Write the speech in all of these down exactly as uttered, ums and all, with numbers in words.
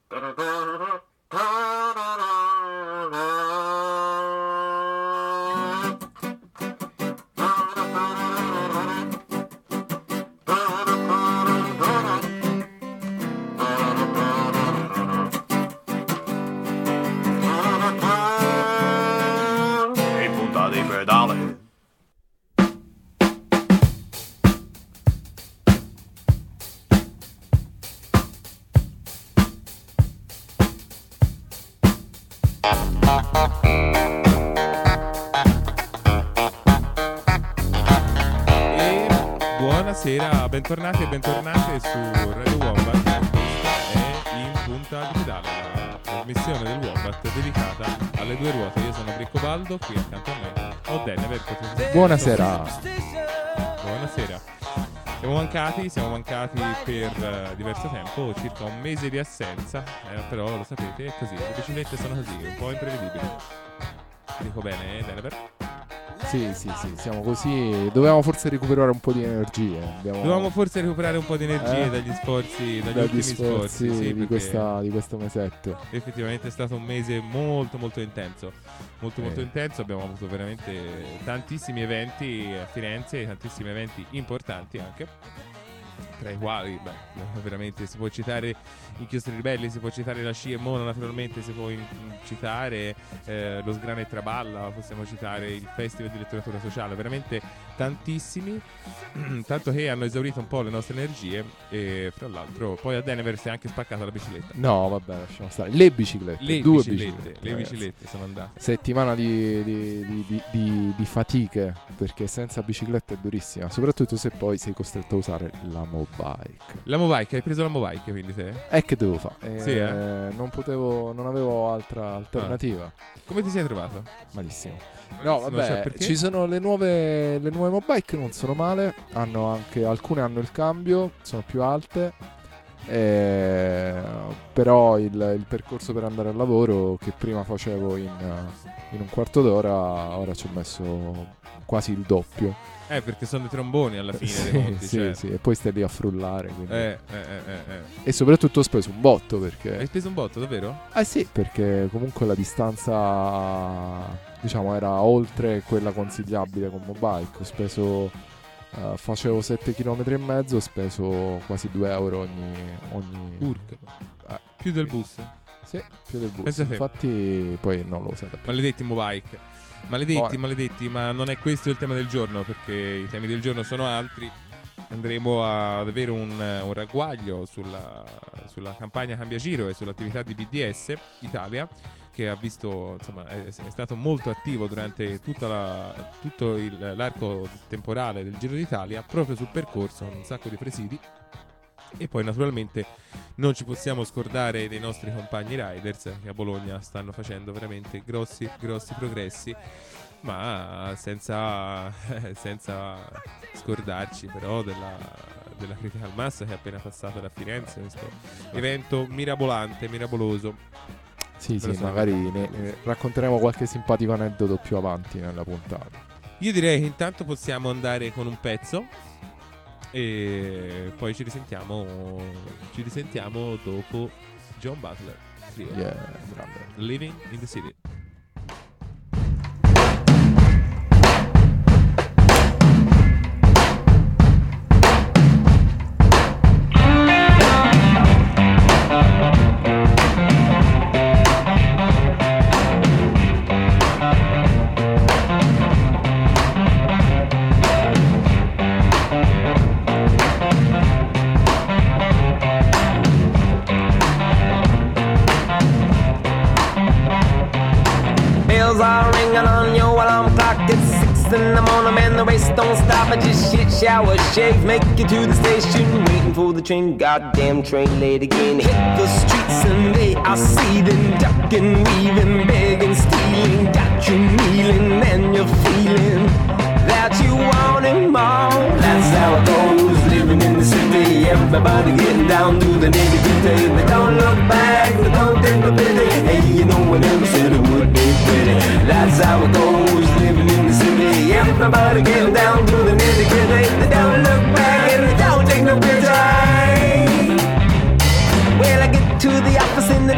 Buonasera, bentornati e bentornate su Radio Wombat. Questa è In Punta Digitale, la trasmissione del Wombat dedicata alle due ruote. Io sono Briccobaldo, qui accanto a me ho Denever. Buonasera. Buonasera. Siamo mancati, siamo mancati per uh, diverso tempo, circa un mese di assenza, eh, però lo sapete, è così, le biciclette sono così, un po' imprevedibili. Dico bene, eh, Denever? Sì, sì, sì, siamo così. Dovevamo forse recuperare un po' di energie. Abbiamo... Dovevamo forse recuperare un po' di energie eh? dagli sforzi, dagli, dagli ultimi sforzi, sforzi sì, di, questa, di questo mesetto. Effettivamente è stato un mese molto molto intenso. Molto eh. molto intenso. Abbiamo avuto veramente tantissimi eventi a Firenze, tantissimi eventi importanti anche. Tra i quali, beh, veramente si può citare i Chiostri Ribelli, si può citare la Sci e Mono, naturalmente si può in- citare eh, lo Sgrana e Traballa, possiamo citare il Festival di Letteratura Sociale, veramente tantissimi, tanto che hanno esaurito un po' le nostre energie e fra l'altro poi a Denever si è anche spaccata la bicicletta. No, vabbè, lasciamo stare. Le biciclette, Le due biciclette, biciclette, le ragazzi. biciclette sono andate. Settimana di, di, di, di, di, di fatiche, perché senza bicicletta è durissima, soprattutto se poi sei costretto a usare la mobile. La Mobike, hai preso la Mobike quindi te? E che devo fare? Eh, Sì, eh? Non potevo, non avevo altra alternativa. Ah. Come ti sei trovato? Malissimo. No, Non so vabbè, perché. ci sono le nuove, le nuove Mobike, non sono male. Hanno anche, alcune hanno il cambio, sono più alte. Eh, però il, il percorso per andare al lavoro, che prima facevo in, in un quarto d'ora, ora ci ho messo quasi il doppio. Eh, perché sono dei tromboni alla fine Sì, dei conti, sì, cioè. sì, e poi stai lì a frullare. Quindi. Eh, eh, eh, eh, eh. E soprattutto ho speso un botto perché. Hai speso un botto, davvero? Eh sì, perché comunque la distanza, diciamo, era oltre quella consigliabile con Mobike. Ho speso, uh, facevo sette chilometri e mezzo, ho speso quasi due euro ogni... ogni... Urca. Eh, Più del bus. Sì, più del bus. Pensa te. Infatti poi non lo usate più. Maledetti Mobike. Maledetti, Buone. maledetti, ma non è questo il tema del giorno, perché i temi del giorno sono altri. Andremo ad avere un, un ragguaglio sulla, sulla campagna Cambiagiro e sull'attività di B D S Italia, che ha visto, insomma, è, è stato molto attivo durante tutta la, tutto il, l'arco temporale del Giro d'Italia, proprio sul percorso, un sacco di presidi. E poi naturalmente non ci possiamo scordare dei nostri compagni riders che a Bologna stanno facendo veramente grossi grossi progressi, ma senza, senza scordarci però della, della Critical Mass che è appena passata da Firenze, questo evento mirabolante, miraboloso. Sì, Ve lo sì, so. magari ne, ne racconteremo qualche simpatico aneddoto più avanti nella puntata. Io direi che intanto possiamo andare con un pezzo e poi ci risentiamo ci risentiamo dopo John Butler Trio. Yeah, grande. Living in the City. In the morning, man, the race don't stop. I just shit, shower, shave, make it to the station, waiting for the train. Goddamn train late again. Hit the streets and they, I see them ducking, weaving, begging, stealing. Got you kneeling and you're feeling that you want it more. That's how it goes, living in the city. Everybody getting down to the nitty-gritty. They don't look back, they don't think the pity. Hey, you know one never said it would be pretty. That's how it goes, living in the city. Everybody getting down to the nitty-gritty. They don't look back and they don't take no pity. Well, I get to the office in the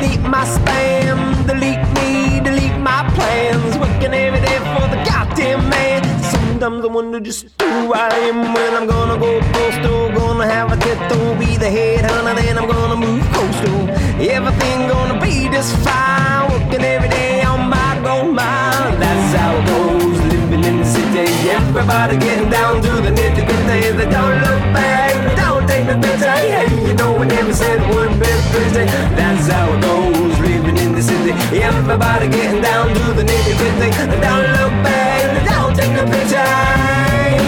my spam. Delete me, delete my plans. Working every day for the goddamn man. Sometimes I wonder just who I am. When I'm gonna go postal, gonna have a tattoo, be the head hunter, then I'm gonna move coastal. Everything gonna be just fine. Working every day on my gold mine. That's how it goes, living in the city. Everybody getting down to the nitty-gritty. They don't look back, they don't take the picture. Hey, you know we never said one bit pretty. That's how it goes, living in the city. Everybody getting down to the nitty-gritty. They don't look back, they don't take the picture.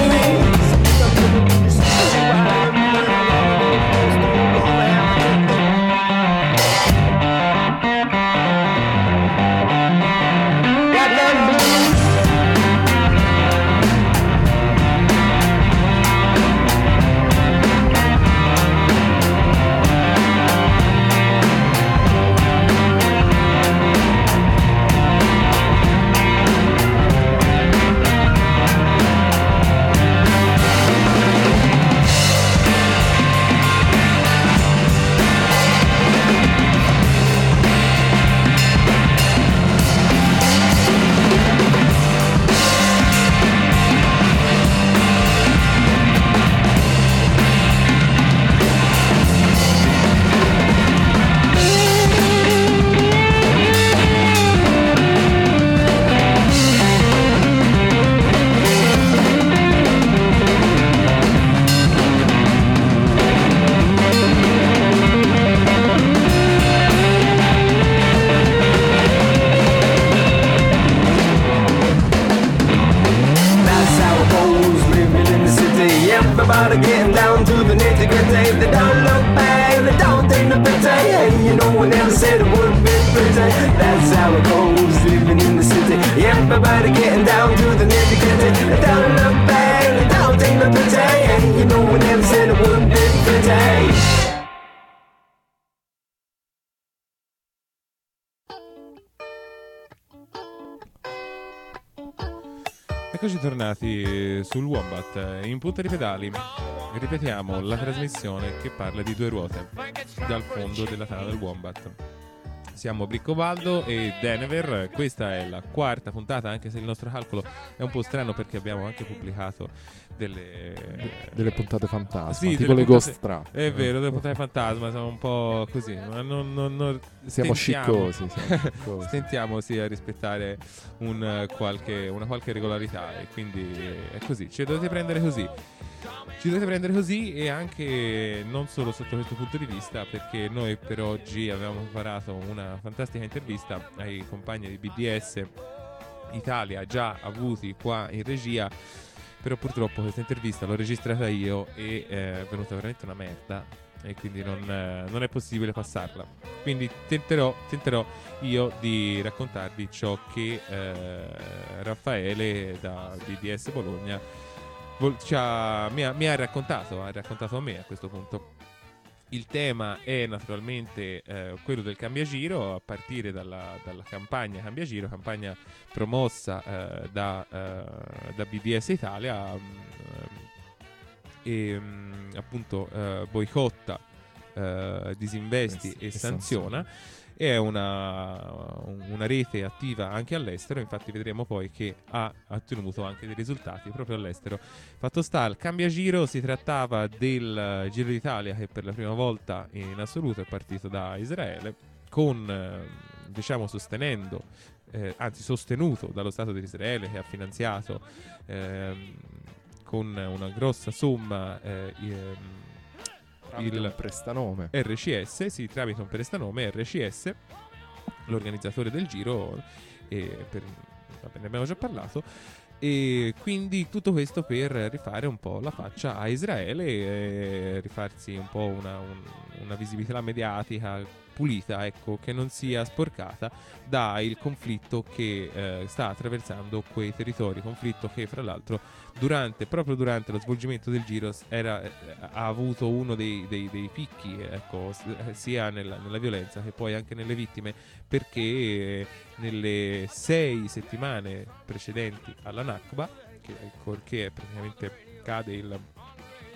Everybody getting down to the nitty-gritty. They don't look back, they don't take the pity. And you know we never said it would be pretty. That's how it goes, living in the city. Everybody getting down to the nitty-gritty. They don't look back, they don't take the pity. And you know we never said it would be pretty. Eccoci tornati sul Wombat in punta di pedali. Ripetiamo la trasmissione che parla di due ruote dal fondo della tana del Wombat. Siamo Briccobaldo e Denver. Questa è la quarta puntata, anche se il nostro calcolo è un po' strano perché abbiamo anche pubblicato delle delle puntate fantasma, sì, tipo delle le puntate... Ghost Trap. È vero, delle puntate fantasma, siamo un po' così, ma non, non, non... siamo stentiamo, sciccosi, siamo sciccosi. Stentiamo sì a rispettare un qualche, una qualche regolarità, e quindi è così, ci dovete prendere così. Ci dovete prendere così, e anche non solo sotto questo punto di vista, perché noi per oggi avevamo preparato una fantastica intervista ai compagni di B D S Italia già avuti qua in regia, però purtroppo questa intervista l'ho registrata io e è venuta veramente una merda, e quindi non, eh, non è possibile passarla. Quindi tenterò, tenterò io di raccontarvi ciò che eh, Raffaele da B D S Bologna vol- ci ha, mi, ha, mi ha raccontato, ha raccontato a me a questo punto. Il tema è naturalmente eh, quello del cambiagiro, a partire dalla, dalla campagna Cambiagiro, campagna promossa eh, da, eh, da B D S Italia, mh, e mh, appunto eh, boicotta, eh, disinvesti e, e sanziona. È una, una rete attiva anche all'estero, infatti vedremo poi che ha ottenuto anche dei risultati proprio all'estero. Fatto sta, al Cambiagiro si trattava del Giro d'Italia che per la prima volta in assoluto è partito da Israele, con eh, diciamo sostenendo, eh, anzi sostenuto dallo Stato di Israele, che ha finanziato eh, con una grossa somma eh, ehm, il un prestanome R C S, sì, tramite un prestanome R C S, l'organizzatore del giro, e per, vabbè, ne abbiamo già parlato, e quindi tutto questo per rifare un po' la faccia a Israele e rifarsi un po' una, un, una visibilità mediatica pulita, ecco, che non sia sporcata dal conflitto che eh, sta attraversando quei territori, conflitto che fra l'altro durante, proprio durante lo svolgimento del Giro era, eh, ha avuto uno dei, dei, dei picchi, ecco, sia nella, nella violenza che poi anche nelle vittime, perché eh, nelle sei settimane precedenti alla Nakba, che, ecco, che praticamente cade il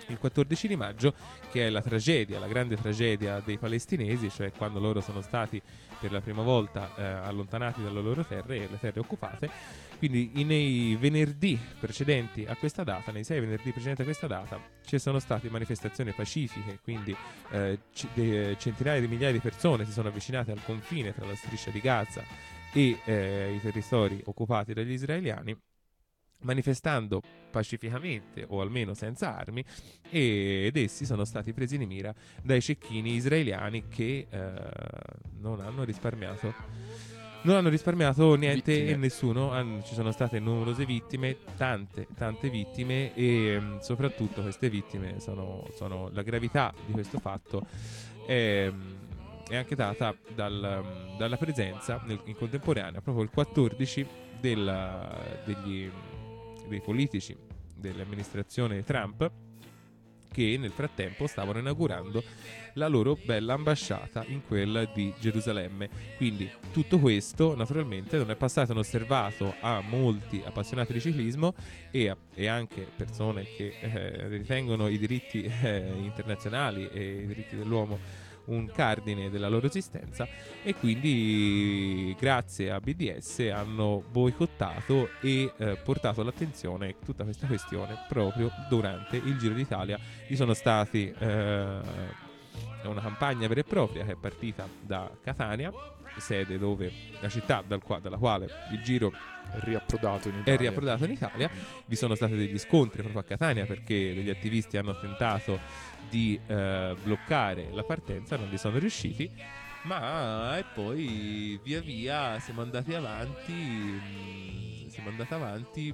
il quattordici di maggio, che è la tragedia, la grande tragedia dei palestinesi, cioè quando loro sono stati per la prima volta eh, allontanati dalle loro terre, le terre occupate. Quindi nei venerdì precedenti a questa data, nei sei venerdì precedenti a questa data, ci sono state manifestazioni pacifiche, quindi eh, c- de- centinaia di migliaia di persone si sono avvicinate al confine tra la striscia di Gaza e eh, i territori occupati dagli israeliani, manifestando pacificamente o almeno senza armi, ed essi sono stati presi di mira dai cecchini israeliani che eh, non hanno risparmiato non hanno risparmiato niente Vittime. e nessuno. Han- ci sono state numerose vittime, tante tante vittime, e mh, soprattutto queste vittime sono, sono la gravità di questo fatto è, è anche data dal, mh, dalla presenza nel- in contemporanea, proprio il quattordici, della, degli dei politici dell'amministrazione Trump, che nel frattempo stavano inaugurando la loro bella ambasciata in quella di Gerusalemme. Quindi tutto questo naturalmente non è passato inosservato a molti appassionati di ciclismo e, a, e anche persone che eh, ritengono i diritti eh, internazionali e i diritti dell'uomo un cardine della loro esistenza, e quindi grazie a B D S hanno boicottato e eh, portato all'attenzione tutta questa questione proprio durante il Giro d'Italia. Ci sono stati eh, una campagna vera e propria che è partita da Catania, sede dove la città dal qua, dalla quale il Giro È riapprodato in Italia. è riapprodato in Italia. Vi sono stati degli scontri proprio a Catania perché degli attivisti hanno tentato di eh, bloccare la partenza, non vi sono riusciti, ma e poi via via siamo andati avanti mh, siamo andati avanti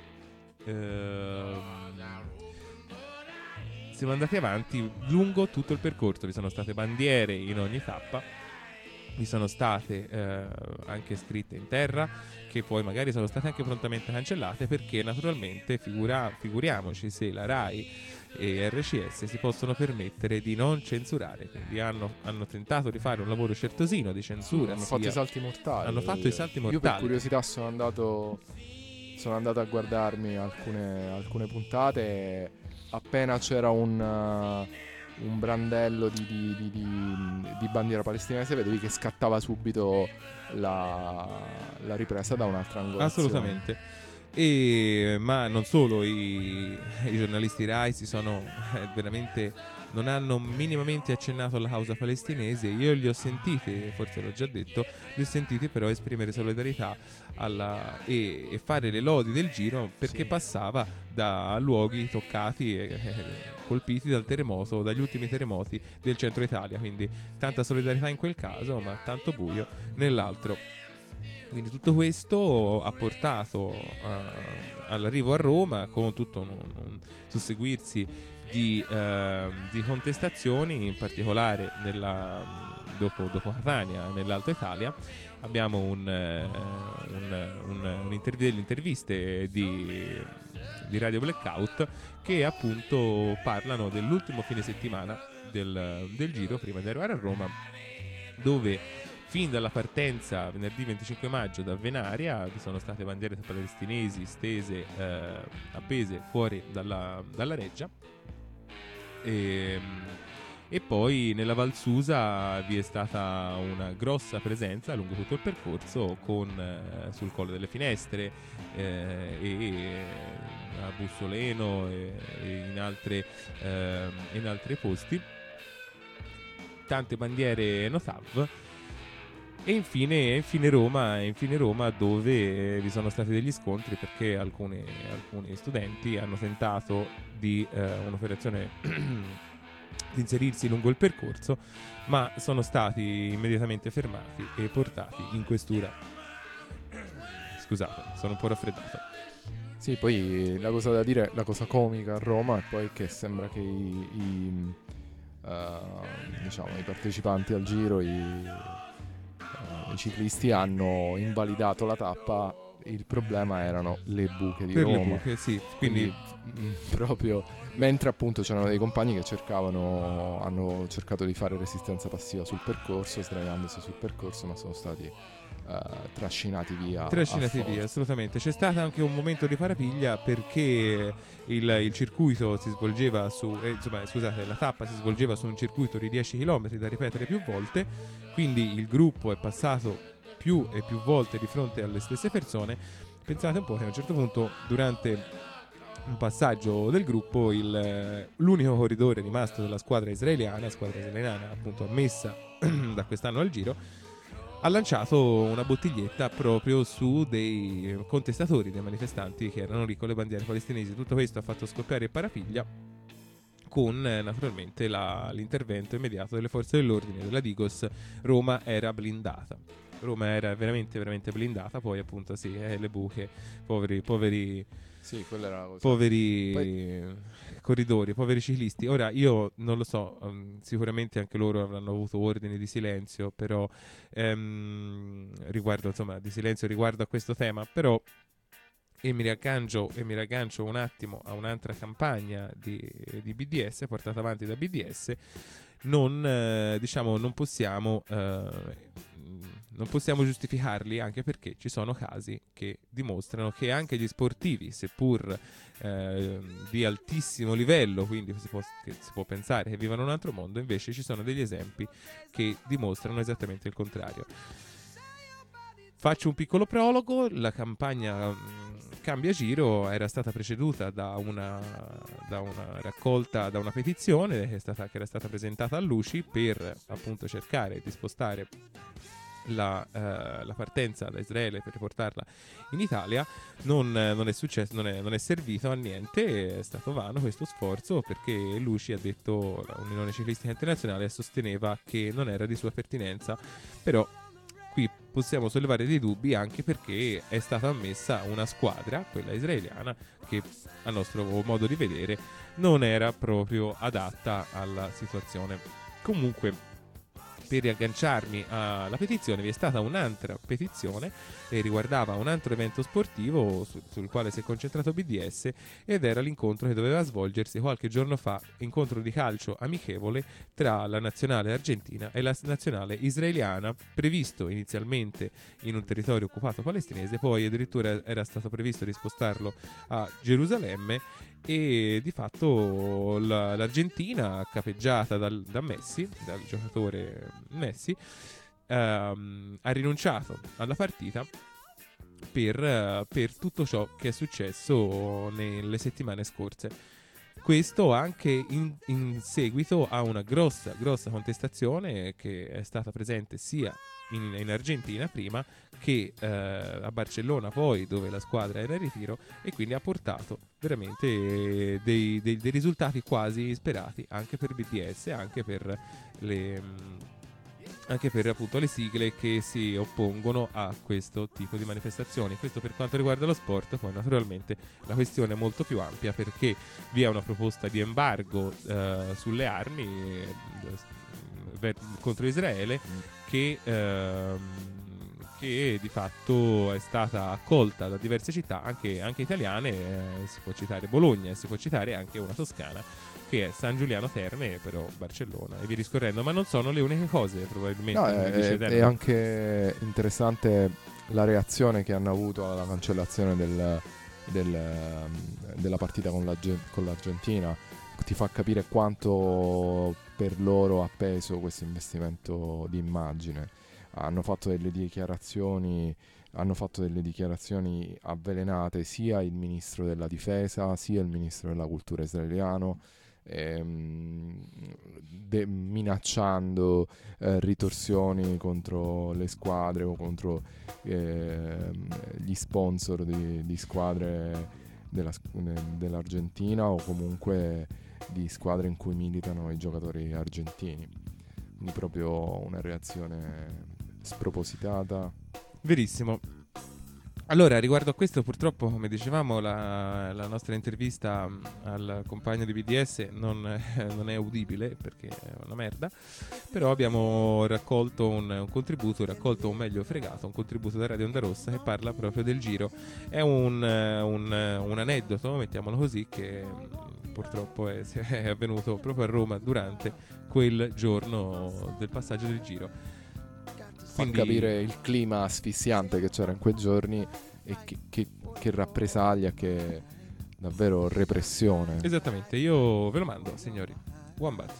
ehm, siamo andati avanti lungo tutto il percorso. Vi sono state bandiere in ogni tappa, vi sono state eh, anche scritte in terra, che poi magari sono state anche prontamente cancellate, perché naturalmente figura, figuriamoci se la RAI e R C S si possono permettere di non censurare. Quindi hanno, hanno tentato di fare un lavoro certosino di censura, Hanno sia- fatto i salti mortali. hanno fatto i salti Io per mortali. curiosità sono andato sono andato a guardarmi alcune, alcune puntate e appena c'era un, uh, un brandello di, di, di, di, di bandiera palestinese, vedevi che scattava subito la, la ripresa da un'altra angolazione. Assolutamente. E, ma non solo, i, i giornalisti Rai si sono eh, veramente non hanno minimamente accennato alla causa palestinese. Io li ho sentiti, forse l'ho già detto, li ho sentiti però esprimere solidarietà alla, e, e fare le lodi del Giro, perché Sì. passava da luoghi toccati e eh, colpiti dal terremoto, dagli ultimi terremoti del centro Italia. Quindi tanta solidarietà in quel caso, ma tanto buio nell'altro. Quindi tutto questo ha portato uh, all'arrivo a Roma con tutto un, un susseguirsi di, uh, di contestazioni, in particolare nella, dopo, dopo Catania, nell'Alta Italia. Abbiamo un, uh, un, un, un interv- delle interviste di, di Radio Blackout che appunto parlano dell'ultimo fine settimana del, del Giro, prima di arrivare a Roma, dove fin dalla partenza venerdì venticinque maggio da Venaria vi sono state bandiere palestinesi stese, eh, appese fuori dalla, dalla reggia, e, e poi nella Val Susa vi è stata una grossa presenza lungo tutto il percorso, con eh, sul Colle delle Finestre eh, e a Bussoleno e, e in, altre, eh, in altri posti tante bandiere Notav. E infine, infine Roma, infine Roma dove vi sono stati degli scontri perché alcuni, alcuni studenti hanno tentato di eh, un'operazione di inserirsi lungo il percorso, ma sono stati immediatamente fermati e portati in questura. Scusate, sono un po' raffreddato. Sì, poi la cosa da dire, la cosa comica a Roma è poi che sembra che i, i, uh, diciamo, i partecipanti al Giro, i, uh, i ciclisti hanno invalidato la tappa il problema erano le buche di Per le Roma. buche, sì. Quindi, Quindi mh, proprio mentre appunto c'erano dei compagni che cercavano, hanno cercato di fare resistenza passiva sul percorso, sdraiandosi sul percorso, ma sono stati eh, trascinati via. trascinati a via, forza. assolutamente. C'è stato anche un momento di parapiglia perché il, il circuito si svolgeva su, eh, insomma, scusate, la tappa si svolgeva su un circuito di dieci chilometri da ripetere più volte, quindi il gruppo è passato più e più volte di fronte alle stesse persone. Pensate un po' che a un certo punto, durante un passaggio del gruppo, il, l'unico corridore rimasto della squadra israeliana, squadra israeliana appunto ammessa da quest'anno al Giro, ha lanciato una bottiglietta proprio su dei contestatori, dei manifestanti che erano lì con le bandiere palestinesi. Tutto questo ha fatto scoppiare parapiglia, con eh, naturalmente la, l'intervento immediato delle forze dell'ordine della Digos. Roma era blindata. Roma era veramente veramente blindata. Poi appunto sì, eh, le buche, poveri poveri Sì, quella era la cosa. poveri Poi- corridori, poveri ciclisti. Ora io non lo so, um, sicuramente anche loro avranno avuto ordini di silenzio, però ehm, riguardo, insomma, di silenzio riguardo a questo tema, però e mi riaggancio, e mi riaggancio un attimo a un'altra campagna di, di B D S portata avanti da B D S. Non, eh, diciamo, non possiamo eh, non possiamo giustificarli, anche perché ci sono casi che dimostrano che anche gli sportivi, seppur eh, di altissimo livello, quindi si può, che si può pensare che vivano un altro mondo, invece ci sono degli esempi che dimostrano esattamente il contrario. Faccio un piccolo prologo. La campagna mh, Cambia Giro era stata preceduta da una, da una raccolta, da una petizione che, è stata, che era stata presentata a L'U C I per appunto cercare di spostare la, eh, la partenza da Israele per riportarla in Italia. Non, non è successo, non è, non è servito a niente, è stato vano questo sforzo, perché L'U C I ha detto, l'Unione Ciclistica Internazionale sosteneva che non era di sua pertinenza. Però qui possiamo sollevare dei dubbi, anche perché è stata ammessa una squadra, quella israeliana, che a nostro modo di vedere non era proprio adatta alla situazione. Comunque, per riagganciarmi alla petizione, vi è stata un'altra petizione e riguardava un altro evento sportivo su, sul quale si è concentrato B D S, ed era l'incontro che doveva svolgersi qualche giorno fa, incontro di calcio amichevole tra la nazionale argentina e la nazionale israeliana, previsto inizialmente in un territorio occupato palestinese, poi addirittura era stato previsto di spostarlo a Gerusalemme. E di fatto la, l'Argentina, capeggiata dal, da Messi, dal giocatore Messi, ehm, ha rinunciato alla partita per, eh, per tutto ciò che è successo nelle settimane scorse. Questo anche in, in seguito a una grossa, grossa contestazione che è stata presente sia in, in Argentina prima che eh, a Barcellona poi, dove la squadra era in ritiro, e quindi ha portato veramente dei, dei, dei risultati quasi sperati anche per B D S, anche per le... anche per appunto le sigle che si oppongono a questo tipo di manifestazioni. Questo per quanto riguarda lo sport. Poi naturalmente la questione è molto più ampia, perché vi è una proposta di embargo eh, sulle armi eh, ver- contro Israele che, ehm, che di fatto è stata accolta da diverse città, anche, anche italiane. Eh, si può citare Bologna, si può citare anche una toscana, che è San Giuliano Terme, però Barcellona, e via discorrendo. Ma non sono le uniche cose, probabilmente. No, come è, dice è- Terme. è anche interessante la reazione che hanno avuto alla cancellazione del- del, ehm, della partita con, l'Arge- con l'Argentina. Ti fa capire quanto per loro ha peso questo investimento di immagine. Hanno fatto delle dichiarazioni, hanno fatto delle dichiarazioni avvelenate sia il ministro della difesa sia il ministro della cultura israeliano, ehm, de- minacciando eh, ritorsioni contro le squadre o contro ehm, gli sponsor di, di squadre della, dell'Argentina, o comunque di squadre in cui militano i giocatori argentini. Quindi proprio una reazione spropositata. Verissimo. Allora, riguardo a questo, purtroppo, come dicevamo, la, la nostra intervista mh, al compagno di B D S non, eh, non è udibile perché è una merda, però abbiamo raccolto un, un contributo, raccolto o meglio fregato, un contributo da Radio Onda Rossa che parla proprio del Giro. È un, eh, un, eh, un aneddoto, mettiamolo così, che mh, purtroppo è, è avvenuto proprio a Roma durante quel giorno del passaggio del Giro. Fa capire il clima asfissiante che c'era in quei giorni e che, che, che rappresaglia, che davvero repressione. Esattamente, io ve lo mando, signori. Wombat.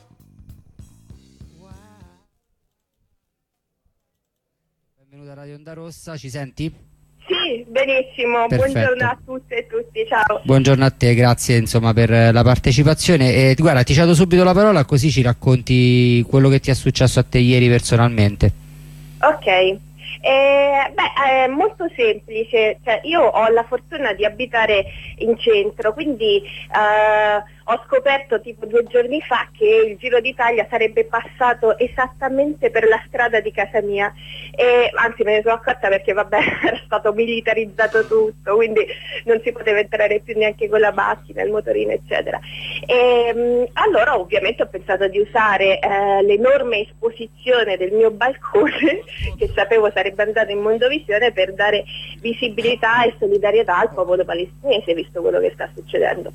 Benvenuta a Radio Onda Rossa, ci senti? Sì, benissimo. Perfetto. Buongiorno a tutte e tutti, ciao. Buongiorno a te, grazie insomma per la partecipazione. E guarda, ti cedo subito la parola così ci racconti quello che ti è successo a te ieri personalmente. Ok, eh, beh, è molto semplice, cioè, io ho la fortuna di abitare in centro, quindi eh, ho scoperto tipo due giorni fa che il Giro d'Italia sarebbe passato esattamente per la strada di casa mia, e anzi me ne sono accorta perché vabbè era stato militarizzato tutto, quindi non si poteva entrare più neanche con la macchina, il motorino eccetera. E, allora ovviamente ho pensato di usare eh, l'enorme esposizione del mio balcone che sapevo sarebbe andato in Mondovisione per dare visibilità e solidarietà al popolo palestinese, visto quello che sta succedendo.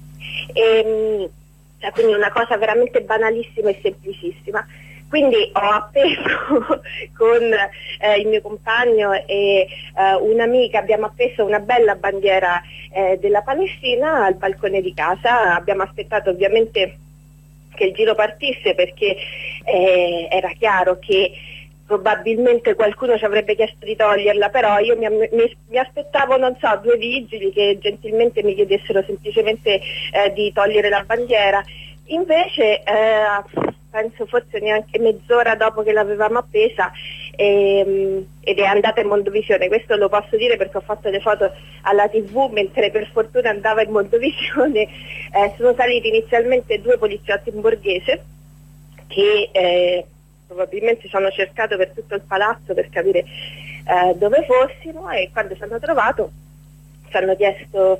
E, cioè, quindi una cosa veramente banalissima e semplicissima. Quindi ho appeso con eh, il mio compagno e eh, un'amica, abbiamo appeso una bella bandiera eh, della Palestina al balcone di casa. Abbiamo aspettato ovviamente che il giro partisse perché eh, era chiaro che probabilmente qualcuno ci avrebbe chiesto di toglierla, però io mi, mi, mi aspettavo, non so, due vigili che gentilmente mi chiedessero semplicemente eh, di togliere la bandiera. Invece eh, penso forse neanche mezz'ora dopo che l'avevamo appesa ehm, ed è andata in Mondovisione. Questo lo posso dire perché ho fatto le foto alla tivù mentre per fortuna andava in Mondovisione. Eh, sono saliti inizialmente due poliziotti in borghese che eh, probabilmente ci hanno cercato per tutto il palazzo per capire eh, dove fossimo, e quando ci hanno trovato ci hanno chiesto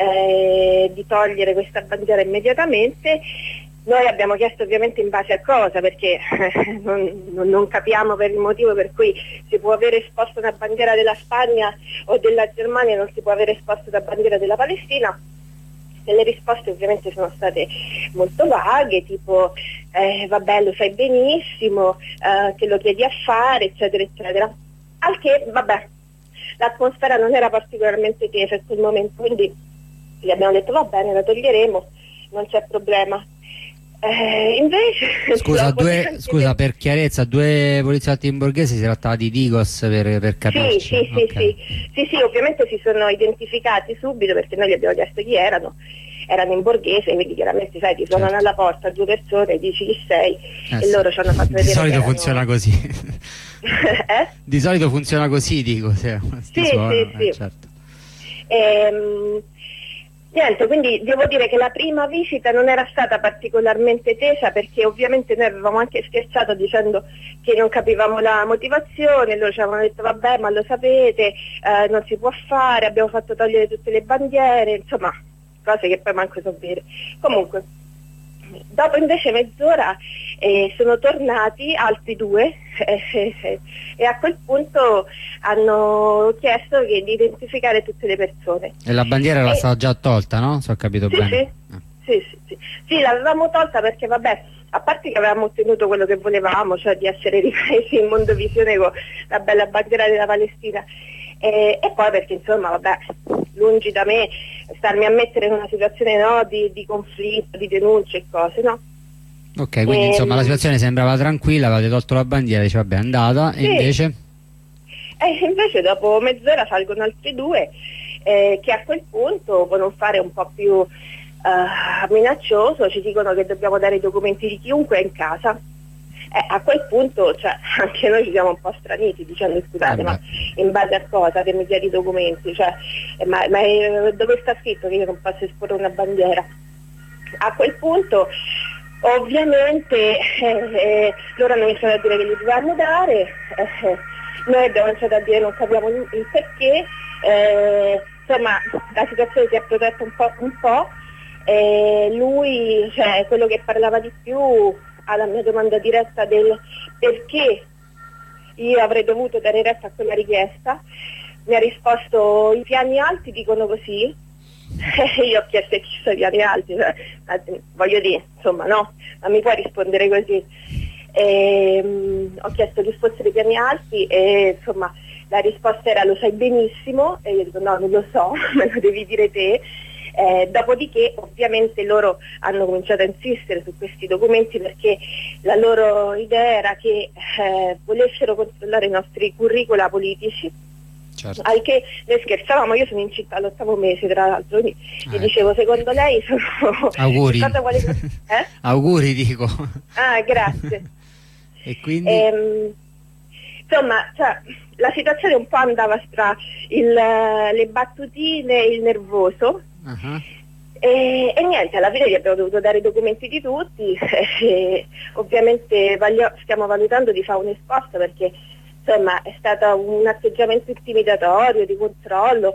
eh, di togliere questa bandiera immediatamente. Noi abbiamo chiesto ovviamente in base a cosa, perché eh, non, non, non capiamo per il motivo per cui si può avere esposta una bandiera della Spagna o della Germania e non si può avere esposta una bandiera della Palestina. E le risposte ovviamente sono state molto vaghe, tipo eh, vabbè lo sai benissimo, eh, che lo chiedi a fare, eccetera eccetera. Al che vabbè, l'atmosfera non era particolarmente tesa in quel momento, quindi gli abbiamo detto va bene, la toglieremo, non c'è problema. Eh, invece scusa, due, scusa per chiarezza, due poliziotti in borghese, si trattava di Digos per, per capirci? Sì, sì, okay. sì, sì, sì, ovviamente si sono identificati subito perché noi gli abbiamo chiesto chi erano, erano in borghese, quindi chiaramente sai, ti suonano certo. alla porta due persone, dici chi sei eh, e sì. loro ci hanno fatto vedere. Di solito erano... funziona così. eh? Di solito funziona così, dico. Se sì, suona, sì, eh, sì. Certo. Ehm, Niente, quindi devo dire che la prima visita non era stata particolarmente tesa perché ovviamente noi avevamo anche scherzato dicendo che non capivamo la motivazione, loro ci avevano detto vabbè ma lo sapete, eh, non si può fare, abbiamo fatto togliere tutte le bandiere, insomma cose che poi manco so bere. Comunque, dopo invece mezz'ora eh, sono tornati altri due eh, eh, e a quel punto hanno chiesto che, di identificare tutte le persone. E la bandiera era e... stata già tolta, no? Se ho capito sì, bene. Sì, eh. sì, sì, sì. Sì, l'avevamo tolta perché vabbè, a parte che avevamo ottenuto quello che volevamo, cioè di essere ripresi in Mondovisione con la bella bandiera della Palestina, e, e poi perché insomma vabbè, lungi da me starmi a mettere in una situazione no, di, di conflitto, di denunce e cose, no? Ok, quindi e, insomma la situazione sembrava tranquilla, avete tolto la bandiera, dice vabbè è andata, sì. E invece? E invece dopo mezz'ora salgono altri due eh, che a quel punto, per non fare un po' più uh, minaccioso, ci dicono che dobbiamo dare i documenti di chiunque è in casa. Eh, a quel punto cioè, anche noi ci siamo un po' straniti dicendo scusate eh ma in base a cosa che mi chiedi i documenti, cioè, eh, ma, ma eh, dove sta scritto che io non posso esporre una bandiera? A quel punto ovviamente eh, eh, loro hanno iniziato a dire che li dovevano dare, eh, noi abbiamo iniziato a dire non capiamo il perché eh, insomma la situazione si è protetta un po', un po' e lui, cioè quello che parlava di più alla mia domanda diretta del perché io avrei dovuto dare retta a quella richiesta, mi ha risposto i piani alti dicono così. E io ho chiesto chi sono i piani alti, cioè, voglio dire, insomma no, non mi puoi rispondere così. E, um, ho chiesto chi fossero i piani alti e insomma la risposta era lo sai benissimo e io dico no, non lo so, me lo devi dire te. Eh, dopodiché ovviamente loro hanno cominciato a insistere su questi documenti perché la loro idea era che eh, volessero controllare i nostri curricula politici. Certo. Al che noi scherzavamo, io sono incinta all'ottavo mese tra l'altro, quindi ah, gli dicevo secondo lei sono... auguri cosa vuole... eh? auguri dico. Ah, grazie. E quindi? Ehm, insomma, cioè, la situazione un po' andava tra il, le battutine e il nervoso. Uh-huh. E, e niente, alla fine gli abbiamo dovuto dare i documenti di tutti e, ovviamente vaglio, stiamo valutando di fare un esposto perché insomma è stato un atteggiamento intimidatorio, di controllo,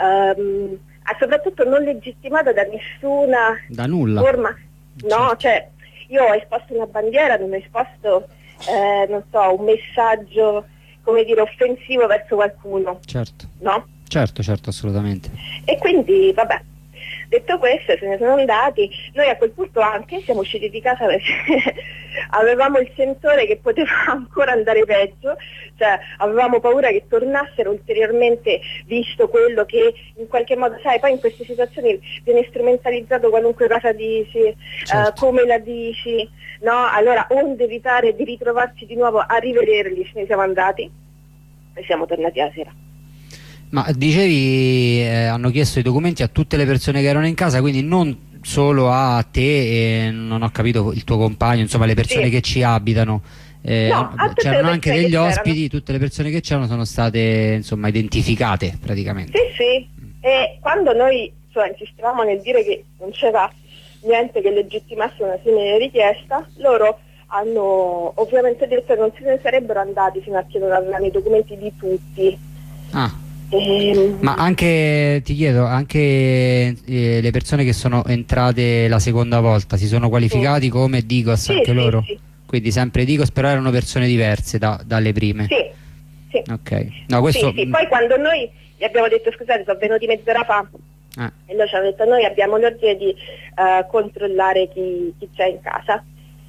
um, soprattutto non legittimato da nessuna da nulla. forma. No, certo. Cioè io ho esposto una bandiera, non ho esposto eh, non so, un messaggio come dire offensivo verso qualcuno. Certo. No? Certo, certo, assolutamente. E quindi vabbè. Detto questo, se ne sono andati, noi a quel punto anche siamo usciti di casa perché avevamo il sentore che poteva ancora andare peggio, cioè avevamo paura che tornassero ulteriormente, visto quello che in qualche modo, sai, poi in queste situazioni viene strumentalizzato qualunque cosa dici, certo. uh, come la dici, no? Allora onde evitare di ritrovarci di nuovo a rivederli, ce ne siamo andati e siamo tornati la sera. Ma dicevi, eh, hanno chiesto i documenti a tutte le persone che erano in casa, quindi non solo a te e non ho capito il tuo compagno, insomma le persone sì. che ci abitano. Eh, no, c'erano anche degli ospiti, c'erano. Tutte le persone che c'erano sono state insomma identificate praticamente. Sì, sì, e quando noi cioè, insistevamo nel dire che non c'era niente che legittimasse una simile richiesta, loro hanno ovviamente detto che non se ne sarebbero andati fino a chiedere i documenti di tutti. Ah. Ehm... Ma anche, ti chiedo, anche eh, le persone che sono entrate la seconda volta si sono qualificati sì. come Digos sì, anche sì, loro? Sì. Quindi sempre Digos, però erano persone diverse da, dalle prime? Sì, sì. Ok. No, questo... sì, sì. Poi quando noi gli abbiamo detto scusate sono venuti mezz'ora fa ah. e loro ci hanno detto noi abbiamo l'ordine di uh, controllare chi, chi c'è in casa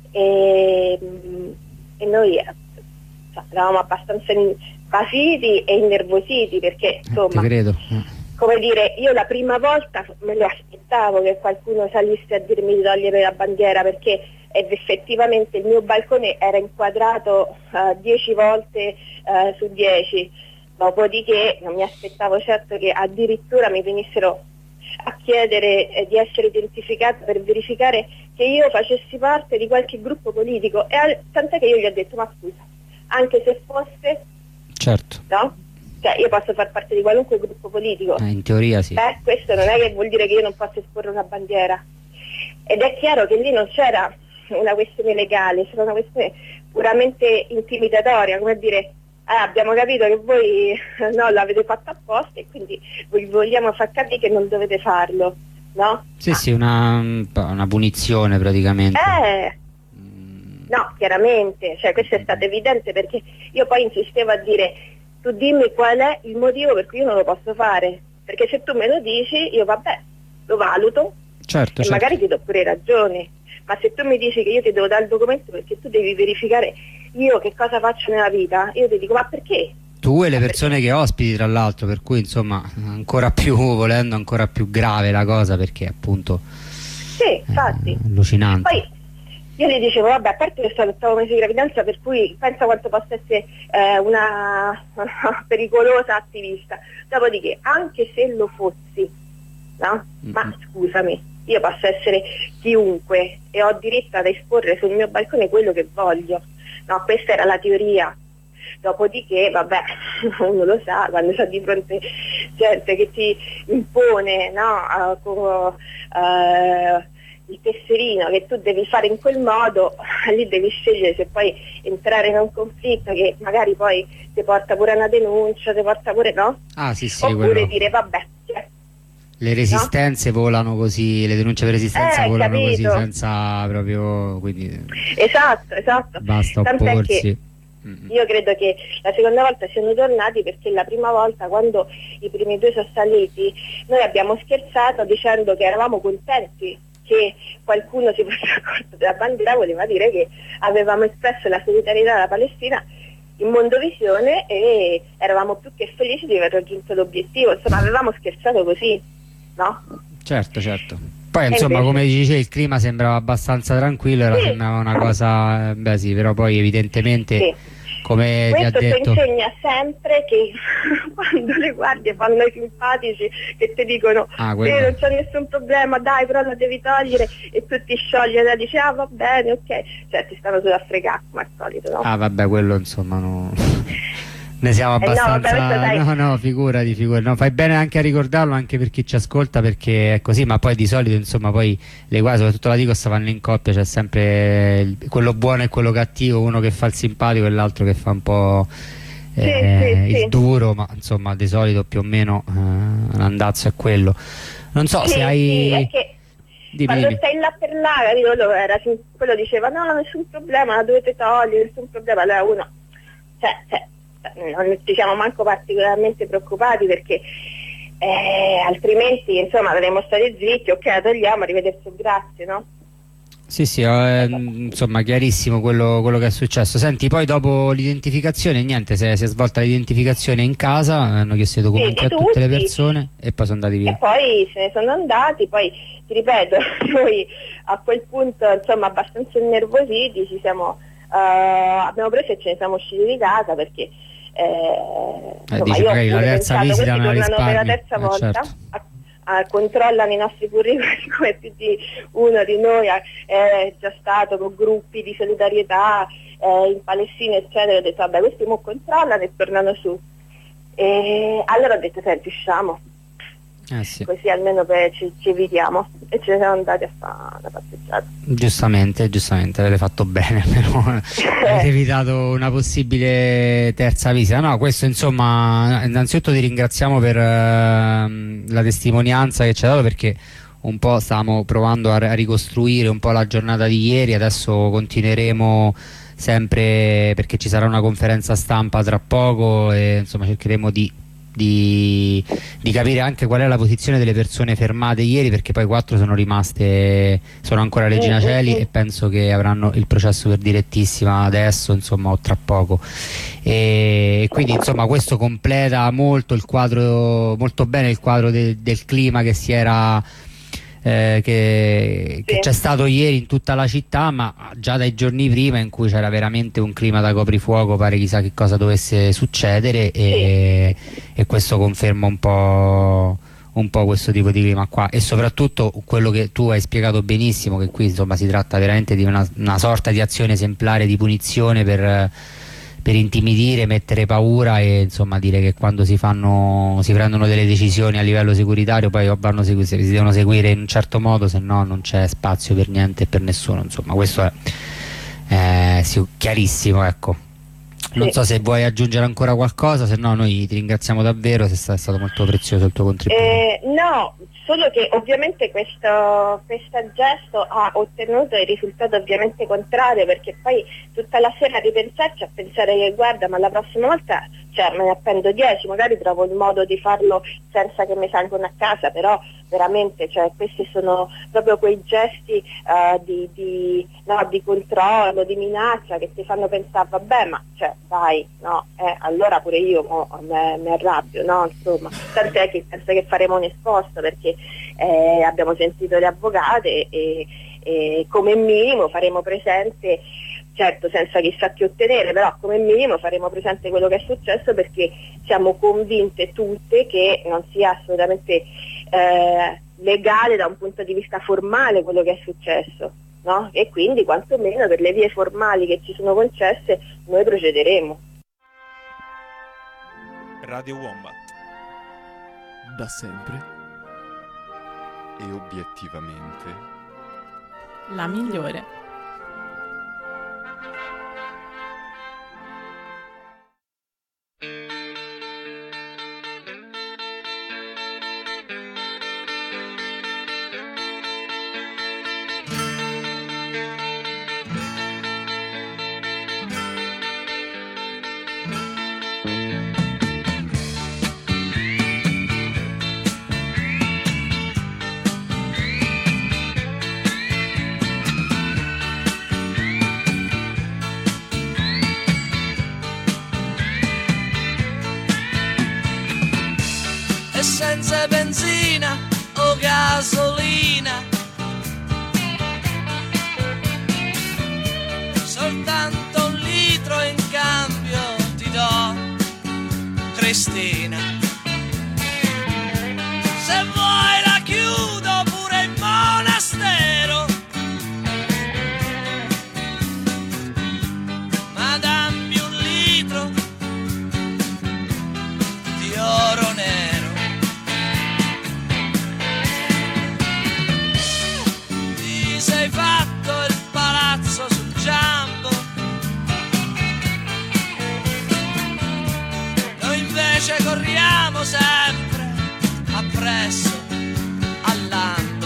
e, e noi cioè, eravamo abbastanza basiti e innervositi perché insomma eh, credo. come dire io la prima volta me lo aspettavo che qualcuno salisse a dirmi di togliere la bandiera perché ed effettivamente il mio balcone era inquadrato dieci uh, volte uh, su dieci, dopodiché non mi aspettavo certo che addirittura mi venissero a chiedere eh, di essere identificata per verificare che io facessi parte di qualche gruppo politico e al, tant'è che io gli ho detto ma scusa, anche se fosse certo no? Cioè io posso far parte di qualunque gruppo politico eh, in teoria sì eh, questo non è che vuol dire che io non posso esporre una bandiera ed è chiaro che lì non c'era una questione legale, c'era una questione puramente intimidatoria, come dire ah, abbiamo capito che voi no, l'avete fatto apposta e quindi vi vogliamo far capire che non dovete farlo, no? Sì ah. sì, una, una punizione praticamente eh no, chiaramente, cioè questo è stato evidente perché io poi insistevo a dire tu dimmi qual è il motivo per cui io non lo posso fare, perché se tu me lo dici io vabbè, lo valuto certo, e certo. magari ti do pure ragione, ma se tu mi dici che io ti devo dare il documento perché tu devi verificare io che cosa faccio nella vita, io ti dico ma perché? Tu e le persone che ospiti tra l'altro, per cui insomma ancora più, volendo ancora più grave la cosa perché appunto sì, infatti. È allucinante. Poi io gli dicevo, vabbè, a parte che sto all'ottavo mese di gravidanza, per cui pensa quanto possa essere eh, una pericolosa attivista. Dopodiché, anche se lo fossi, no? Mm-hmm. Ma scusami, io posso essere chiunque e ho diritto ad esporre sul mio balcone quello che voglio. No, questa era la teoria. Dopodiché, vabbè, uno lo sa, quando c'è di fronte gente che ti impone, no? Uh, come, uh, il tesserino che tu devi fare in quel modo, lì devi scegliere se poi entrare in un conflitto che magari poi ti porta pure a una denuncia, ti porta pure, no? Ah sì sì, Oppure quello. dire vabbè, cioè, Le resistenze no? volano così, le denunce per resistenza eh, volano capito. così senza proprio, quindi esatto, esatto. basta Tant'è opporsi. che io credo che la seconda volta siano tornati perché la prima volta, quando i primi due sono saliti, noi abbiamo scherzato dicendo che eravamo contenti che qualcuno si fosse accorto della bandiera, voleva dire che avevamo espresso la solidarietà alla Palestina in Mondovisione e eravamo più che felici di aver raggiunto l'obiettivo. Insomma, avevamo scherzato così, no? Certo, certo. Poi E insomma, invece... come dice, il clima sembrava abbastanza tranquillo, era, sì. sembrava una cosa, beh sì, però poi evidentemente, sì. come ti ha Questo ti detto... insegna sempre che quando le guardie fanno i simpatici che ti dicono ah, eh, non c'è nessun problema, dai, però la devi togliere, e tu ti sciogli e dici ah va bene, ok, cioè ti stanno solo a fregare come al solito, no? Ah vabbè, quello insomma no... ne siamo Eh no, abbastanza... vabbè, no, no, figurati, figurati. No, fai bene anche a ricordarlo, anche per chi ci ascolta, perché è così, ma poi di solito insomma poi le guai, soprattutto la Digos, vanno in coppia, c'è sempre il- quello buono e quello cattivo, uno che fa il simpatico e l'altro che fa un po' Sì, eh, sì, il sì. duro, ma insomma di solito più o meno eh, l'andazzo è quello. Non so Sì, se sì, hai... è che Dimmi, quando dimmi. stai là per là, capito, quello, era, quello diceva no, nessun problema, la dovete togliere, nessun problema, allora uno, cioè, cioè non ci siamo manco particolarmente preoccupati perché eh, altrimenti insomma avremmo stati zitti, ok, la togliamo, arrivederci, grazie, no? Sì, sì, eh, insomma, chiarissimo quello, quello che è successo. Senti, poi dopo l'identificazione, niente, si è, si è svolta l'identificazione in casa, hanno chiesto i Sì, documenti di a tutte le tutti. persone e poi sono andati E via. poi se ne sono andati, poi ti ripeto, noi a quel punto insomma abbastanza innervositi ci siamo, eh, abbiamo preso e ce ne siamo usciti di casa perché eh, insomma, dici, io ho magari la pure terza pensato, visita questi me la tornano per la risparmio. terza Eh, volta, certo. a- a- controllano i nostri curriculum come più di uno di noi ha- è già stato con gruppi di solidarietà eh, in Palestina eccetera, ho detto vabbè questi mo controllano e tornano su. E allora ho detto senti usciamo, Eh sì. così almeno per, ci, ci evitiamo, e ce ne siamo andati a fare una passeggiata. Giustamente, giustamente, avete fatto bene, però avete evitato una possibile terza visita. No, questo insomma, innanzitutto ti ringraziamo per ehm, la testimonianza che ci hai dato, perché un po' stavamo provando a, a ricostruire un po' la giornata di ieri, adesso continueremo sempre perché ci sarà una conferenza stampa tra poco e insomma cercheremo di Di, di capire anche qual è la posizione delle persone fermate ieri, perché poi quattro sono rimaste, sono ancora a Regina Coeli e penso che avranno il processo per direttissima adesso, insomma, o tra poco, e quindi insomma questo completa molto il quadro, molto bene il quadro de, del clima che si era Eh, che, che Sì. c'è stato ieri in tutta la città, ma già dai giorni prima, in cui c'era veramente un clima da coprifuoco, pare chissà che cosa dovesse succedere, e, e questo conferma un po', un po' questo tipo di clima qua, e soprattutto quello che tu hai spiegato benissimo, che qui insomma si tratta veramente di una, una sorta di azione esemplare di punizione per per intimidire, mettere paura e insomma dire che quando si fanno si prendono delle decisioni a livello securitario poi vanno segu- si devono seguire in un certo modo, se no non c'è spazio per niente e per nessuno, insomma questo è eh, sì, chiarissimo, ecco. Non Sì. so se vuoi aggiungere ancora qualcosa, se no noi ti ringraziamo davvero, se è stato molto prezioso il tuo contributo. Eh, no, solo che ovviamente questo, questo gesto ha ottenuto il risultato ovviamente contrario, perché poi tutta la sera a ripensarci, a pensare che guarda, ma la prossima volta cioè, me ne appendo dieci, magari trovo il modo di farlo senza che mi salgono a casa, però veramente cioè, questi sono proprio quei gesti eh, di, di, no, di controllo, di minaccia che ti fanno pensare vabbè ma cioè, dai, no, eh, allora pure io mi arrabbio, no, insomma, tant'è che penso che faremo un esposto perché eh, abbiamo sentito le avvocate e, e come minimo faremo presente, certo senza chissà che ottenere, però come minimo faremo presente quello che è successo, perché siamo convinte tutte che non sia assolutamente eh, legale da un punto di vista formale quello che è successo, no? E quindi quantomeno per le vie formali che ci sono concesse noi procederemo. Radio Wombat. Da sempre e obiettivamente la migliore. E senza benzina o gasolina, soltanto un litro in cambio ti do, Cristina. Se vuoi la chiudo pure in monastero, ma dammi un litro di oro nero. Sei fatto il palazzo sul Giambo, noi invece corriamo sempre appresso all'Ambo.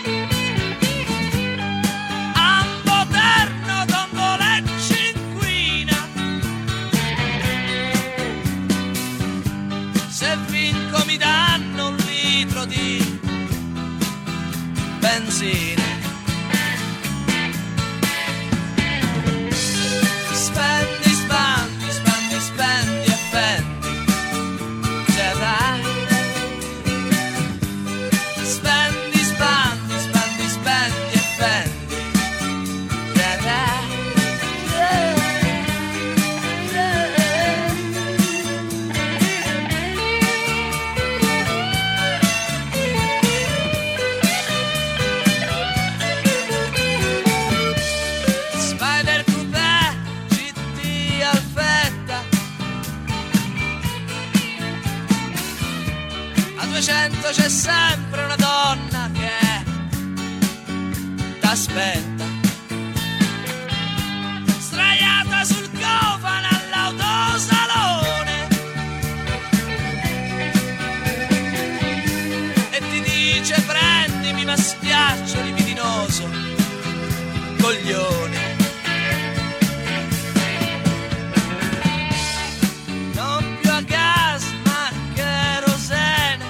Ambo terno, dondole e cinquina, se vinco mi danno un litro di benzina. Spendi, spandi, spandi, spendi e fendi, se dai. Spendi, spandi, spandi, spendi e fendi, se dai. Spider Coupé, G T Alfetta, a duecento c'è sempre una donna che t'aspetta, sdraiata sul cofano all'autosalone, e ti dice prendimi ma spiaccio libidinoso coglione. Non più a gas ma kerosene,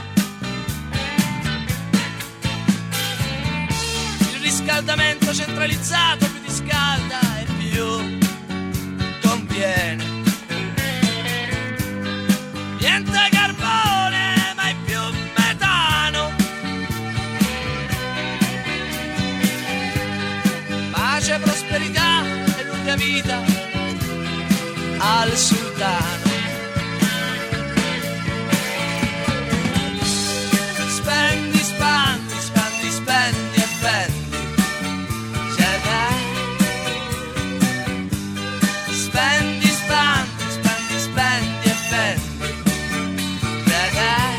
il riscaldamento centralizzato più ti scalda e più conviene. Niente carbone mai più metano, pace, prosperità e lunga vita al sultano. Spendi, spandi, spandi, spendi e fendi, se dai. Spendi, spandi, spandi, spendi e fendi, se dai.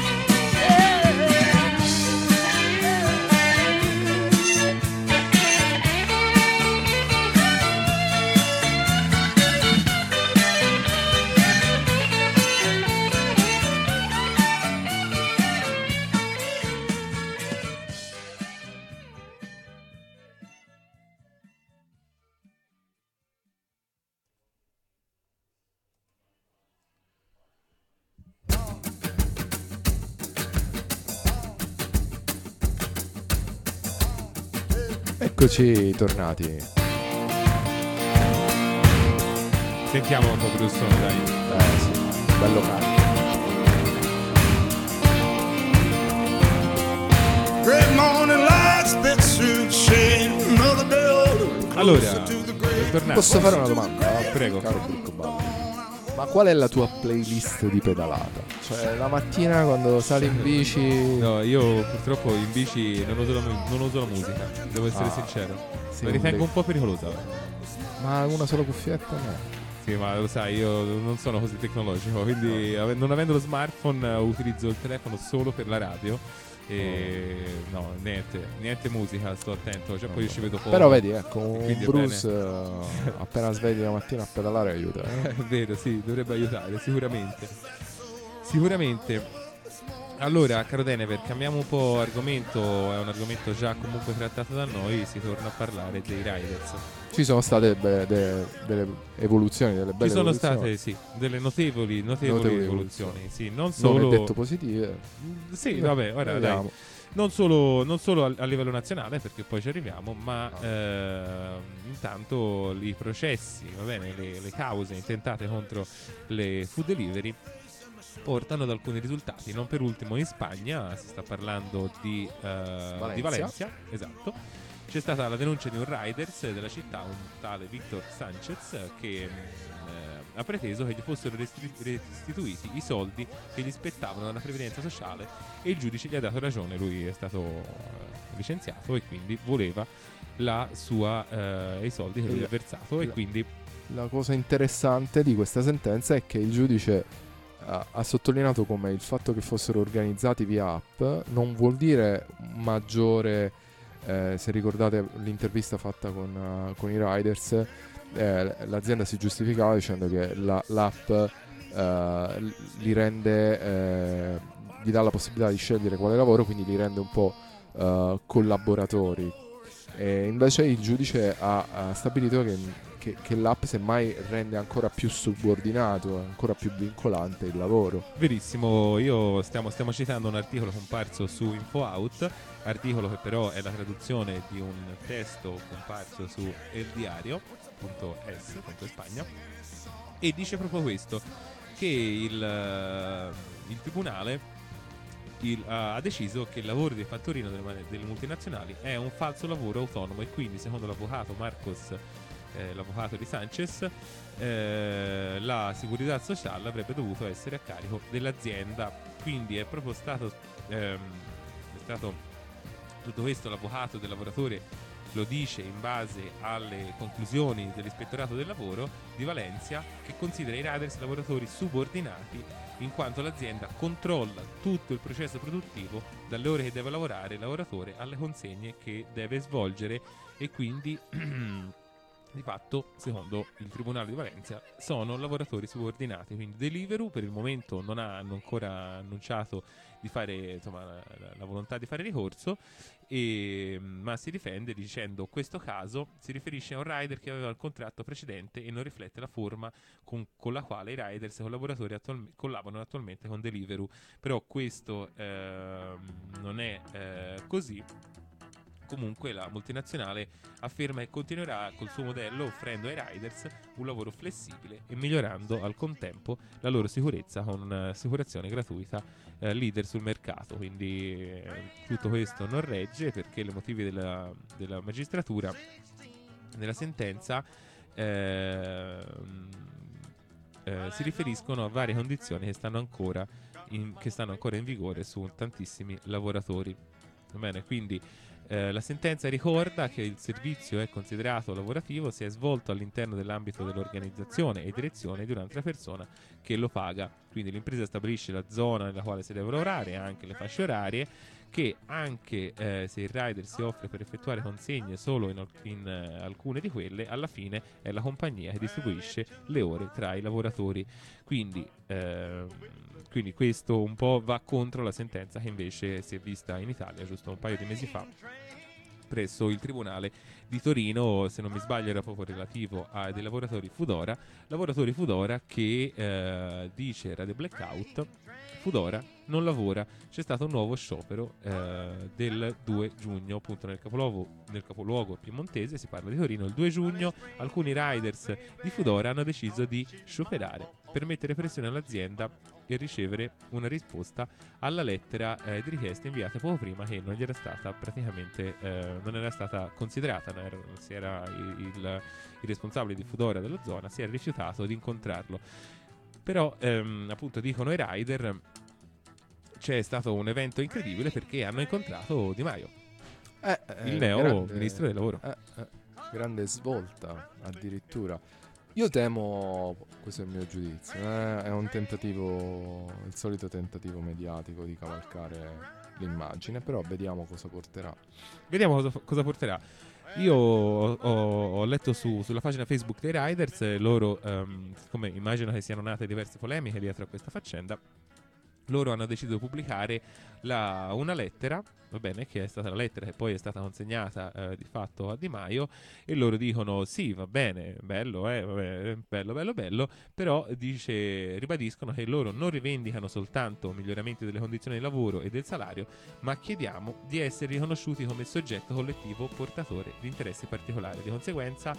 Eccoci tornati. Sentiamo un po' più il suono, dai. Eh sì, bello carico. Great morning lights that suit shade, another day older. Allora, bentornati. Posso fare una domanda? Prego. Caro Bricco Baldi. Ma qual è la tua playlist di pedalata? Cioè la mattina quando sali in bici... No, io purtroppo in bici non uso la, mu- non uso la musica, devo essere Ah, sincero. sì, La ritengo un un po' pericolosa. Ma una sola cuffietta no. Sì, ma lo sai, io non sono così tecnologico, quindi ave- non avendo lo smartphone eh, utilizzo il telefono solo per la radio. E no, niente, niente musica, sto attento, cioè poi io ci vedo poco. Però vedi, ecco, un Quindi è Bruce eh, appena svegli la mattina a pedalare aiuta. eh. È vero, sì, dovrebbe aiutare, sicuramente. Sicuramente. Allora, caro Denever, cambiamo un po' argomento, è un argomento già comunque trattato da noi, si torna a parlare dei Riders. Ci sono state be- de- delle evoluzioni, delle belle Ci sono evoluzioni. state, sì, delle notevoli, notevoli, Notevoli evoluzioni, sì, non Non solo... è detto positive. Mm, Sì, vabbè, ora dai. Vediamo. Non solo, non solo a, a livello nazionale, perché poi ci arriviamo, ma ehm, intanto i processi, va bene, le, le cause intentate contro le food delivery portano ad alcuni risultati. Non per ultimo in Spagna, si sta parlando di, eh, Valencia. di Valencia, esatto. C'è stata la denuncia di un riders della città, un tale Victor Sanchez, che eh, ha preteso che gli fossero restri- restituiti i soldi che gli spettavano dalla previdenza sociale, e il giudice gli ha dato ragione. Lui è stato eh, licenziato e quindi voleva la sua, eh, i soldi che lui ha versato, e la- quindi La cosa interessante di questa sentenza è che il giudice ha, ha sottolineato come il fatto che fossero organizzati via app non vuol dire maggiore, eh, se ricordate l'intervista fatta con, uh, con i riders, eh, l'azienda si giustificava dicendo che la, l'app eh, li rende, eh, gli dà la possibilità di scegliere quale lavoro, quindi li rende un po' eh, collaboratori. E invece il giudice ha, ha stabilito che, che, che l'app semmai rende ancora più subordinato, ancora più vincolante il lavoro. verissimo. Io stiamo, stiamo citando un articolo comparso su InfoOut, articolo che però è la traduzione di un testo comparso su El Diario punto es punto Spagna, e dice proprio questo, che il, eh, il tribunale il- ha ha deciso che il lavoro di fattorino delle, ma- delle multinazionali è un falso lavoro autonomo, e quindi secondo l'avvocato Marcos, eh, l'avvocato di Sanchez, eh, la segurità sociale avrebbe dovuto essere a carico dell'azienda. Quindi è proprio stato, ehm, è stato tutto questo, l'avvocato del lavoratore lo dice in base alle conclusioni dell'ispettorato del lavoro di Valencia, che considera i riders lavoratori subordinati, in quanto l'azienda controlla tutto il processo produttivo, dalle ore che deve lavorare il lavoratore alle consegne che deve svolgere, e quindi di fatto, secondo il Tribunale di Valencia, sono lavoratori subordinati. Quindi Deliveroo per il momento non ha hanno ancora annunciato di fare, insomma, la, la- la volontà di fare ricorso, e, ma si difende dicendo: questo caso si riferisce a un rider che aveva il contratto precedente e non riflette la forma con, con la quale i riders collaboratori attualme- collaborano attualmente con Deliveroo. Però questo ehm, non è eh, così. Comunque la multinazionale afferma che continuerà col suo modello, offrendo ai riders un lavoro flessibile e migliorando al contempo la loro sicurezza con un'assicurazione gratuita, eh, leader sul mercato. Quindi eh, tutto questo non regge, perché le motivi della, della magistratura nella sentenza ehm, eh, si riferiscono a varie condizioni che stanno ancora in, che stanno ancora in vigore su tantissimi lavoratori. Va bene, quindi eh, la sentenza ricorda che il servizio è considerato lavorativo se è svolto all'interno dell'ambito dell'organizzazione e direzione di un'altra persona che lo paga. Quindi l'impresa stabilisce la zona nella quale si deve lavorare e anche le fasce orarie, che anche eh, se il rider si offre per effettuare consegne solo in, al- in, eh, alcune di quelle, alla fine è la compagnia che distribuisce le ore tra i lavoratori. Quindi, ehm, quindi questo un po' va contro la sentenza che invece si è vista in Italia giusto un paio di mesi fa presso il Tribunale di Torino. Se non mi sbaglio era proprio relativo a dei lavoratori Foodora, lavoratori Foodora che eh, dice Radio Blackout, Foodora non lavora. C'è stato un nuovo sciopero eh, del due giugno, appunto nel capoluogo, nel capoluogo piemontese, si parla di Torino. Il due giugno alcuni riders di Foodora hanno deciso di scioperare per mettere pressione all'azienda e ricevere una risposta alla lettera eh, di richiesta inviata poco prima, che non gli era stata praticamente eh, non era stata considerata. Non era, si era il, il, il responsabile di Foodora della zona si era rifiutato di incontrarlo. Però ehm, appunto dicono i rider, c'è stato un evento incredibile perché hanno incontrato Di Maio, Eh, il eh, neo grande- ministro del lavoro. eh, eh, grande svolta addirittura. Io temo, questo è il mio giudizio, eh, è un tentativo, il solito tentativo mediatico di cavalcare l'immagine, però vediamo cosa porterà. Vediamo cosa, cosa porterà. Io ho, ho- ho letto su- sulla pagina Facebook dei Riders, eh, loro, ehm, siccome immagino che siano nate diverse polemiche dietro a questa faccenda, loro hanno deciso di pubblicare la- una lettera, va bene, che è stata la lettera che poi è stata consegnata eh, di fatto a Di Maio, e loro dicono sì, va bene, bello, eh, vabbè, bello, bello, bello, però dice, ribadiscono che loro non rivendicano soltanto miglioramenti delle condizioni di lavoro e del salario, ma chiediamo di essere riconosciuti come soggetto collettivo portatore di interessi particolari. Di conseguenza,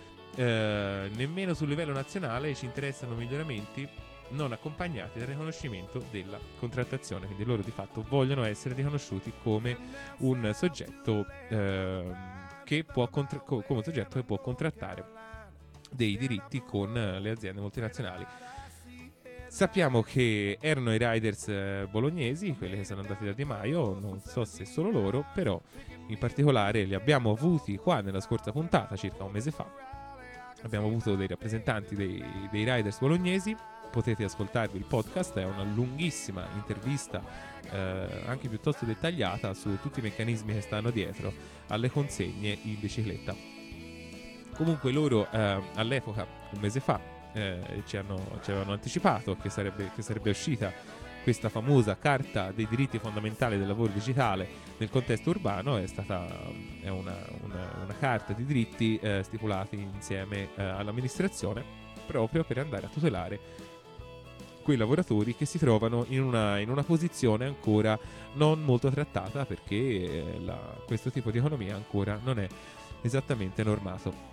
eh, nemmeno sul livello nazionale ci interessano miglioramenti non accompagnati dal riconoscimento della contrattazione. Quindi loro di fatto vogliono essere riconosciuti come un soggetto ehm, che può contra- co- come un soggetto che può contrattare dei diritti con eh, le aziende multinazionali. Sappiamo che erano i Riders eh, bolognesi, quelli che sono andati da Di Maio, non so se solo loro, però in particolare li abbiamo avuti qua nella scorsa puntata, circa un mese fa. Abbiamo avuto dei rappresentanti dei, dei Riders bolognesi. Potete ascoltarvi il podcast, è una lunghissima intervista eh, anche piuttosto dettagliata su tutti i meccanismi che stanno dietro alle consegne in bicicletta. Comunque loro eh, all'epoca, un mese fa, eh, ci, hanno, ci avevano anticipato che sarebbe, che sarebbe uscita questa famosa carta dei diritti fondamentali del lavoro digitale nel contesto urbano. È stata è una, una, una carta di diritti eh, stipulati insieme eh, all'amministrazione, proprio per andare a tutelare quei lavoratori che si trovano in una, in una posizione ancora non molto trattata, perché eh, la, questo tipo di economia ancora non è esattamente normato.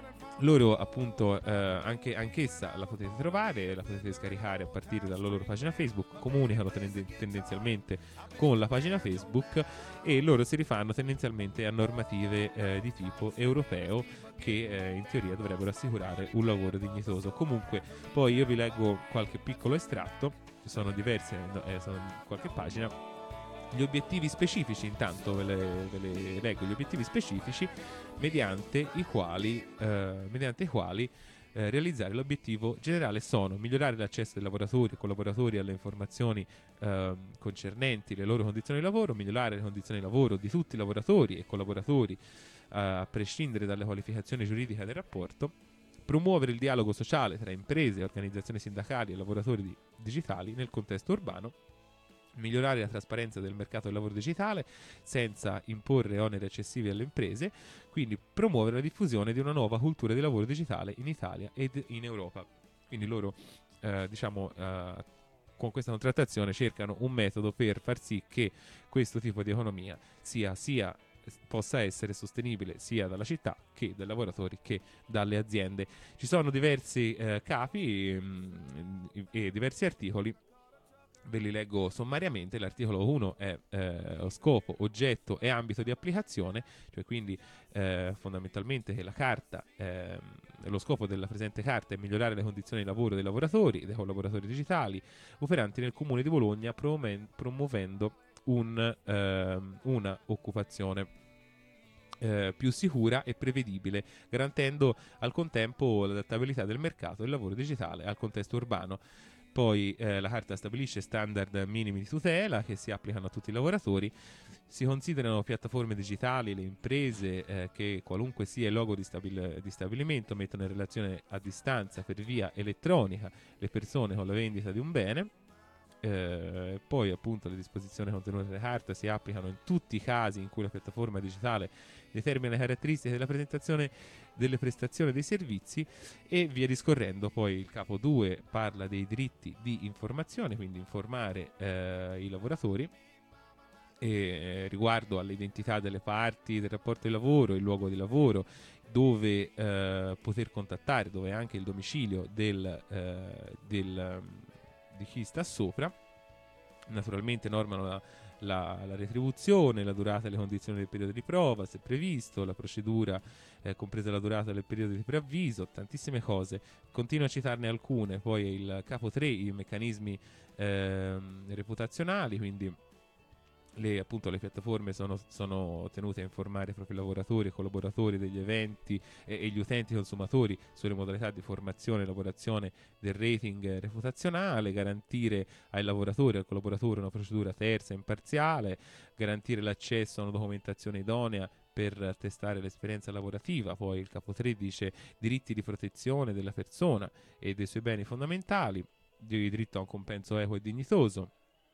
Loro appunto eh, anche, anch'essa la potete trovare, la potete scaricare a partire dalla loro pagina Facebook, comunicano tenden- tendenzialmente con la pagina Facebook, e loro si rifanno tendenzialmente a normative eh, di tipo europeo che eh, in teoria dovrebbero assicurare un lavoro dignitoso. Comunque poi io vi leggo qualche piccolo estratto, sono diverse, eh, sono in qualche pagina. Gli obiettivi specifici, intanto ve le, ve le leggo, gli obiettivi specifici mediante i quali, eh, mediante i quali eh, realizzare l'obiettivo generale sono: migliorare l'accesso dei lavoratori e collaboratori alle informazioni eh, concernenti le loro condizioni di lavoro, migliorare le condizioni di lavoro di tutti i lavoratori e collaboratori eh, a prescindere dalle qualificazioni giuridiche del rapporto, promuovere il dialogo sociale tra imprese, organizzazioni sindacali e lavoratori di- digitali nel contesto urbano, migliorare la trasparenza del mercato del lavoro digitale senza imporre oneri eccessivi alle imprese, quindi promuovere la diffusione di una nuova cultura di lavoro digitale in Italia ed in Europa. Quindi loro, eh, diciamo, eh, con questa contrattazione cercano un metodo per far sì che questo tipo di economia sia sia possa essere sostenibile sia dalla città che dai lavoratori che dalle aziende. Ci sono diversi eh, capi mh, e diversi articoli. Ve li leggo sommariamente. L'articolo uno è eh, scopo, oggetto e ambito di applicazione, cioè quindi eh, fondamentalmente che la carta, eh, lo scopo della presente carta è migliorare le condizioni di lavoro dei lavoratori e dei collaboratori digitali operanti nel comune di Bologna, promuoven- promuovendo un, eh, una occupazione eh, più sicura e prevedibile, garantendo al contempo l'adattabilità del mercato del lavoro digitale al contesto urbano. Poi eh, la carta stabilisce standard minimi di tutela che si applicano a tutti i lavoratori. Si considerano piattaforme digitali le imprese eh, che, qualunque sia il luogo di, stabil- di stabilimento, mettono in relazione a distanza per via elettronica le persone con la vendita di un bene. Eh, poi appunto le disposizioni contenute nella carta si applicano in tutti i casi in cui la piattaforma digitale determina le caratteristiche della presentazione delle prestazioni dei servizi, e via discorrendo. Poi il capo due parla dei diritti di informazione, quindi informare eh, i lavoratori e, eh, riguardo all'identità delle parti del rapporto di lavoro, il luogo di lavoro, dove eh, poter contattare, dove è anche il domicilio del, eh, del, di chi sta sopra. Naturalmente normano la, la, la retribuzione, la durata e le condizioni del periodo di prova, se previsto, la procedura, eh, compresa la durata del periodo di preavviso, tantissime cose. Continuo a citarne alcune. Poi il capo tre, i meccanismi eh, reputazionali, quindi Le, appunto, le piattaforme sono, sono tenute a informare i propri lavoratori e collaboratori degli eventi e, e gli utenti consumatori sulle modalità di formazione e elaborazione del rating reputazionale, garantire ai lavoratori e al collaboratore una procedura terza e imparziale, garantire l'accesso a una documentazione idonea per testare l'esperienza lavorativa. Poi il capo tre dice diritti di protezione della persona e dei suoi beni fondamentali, di diritto a un compenso equo e dignitoso,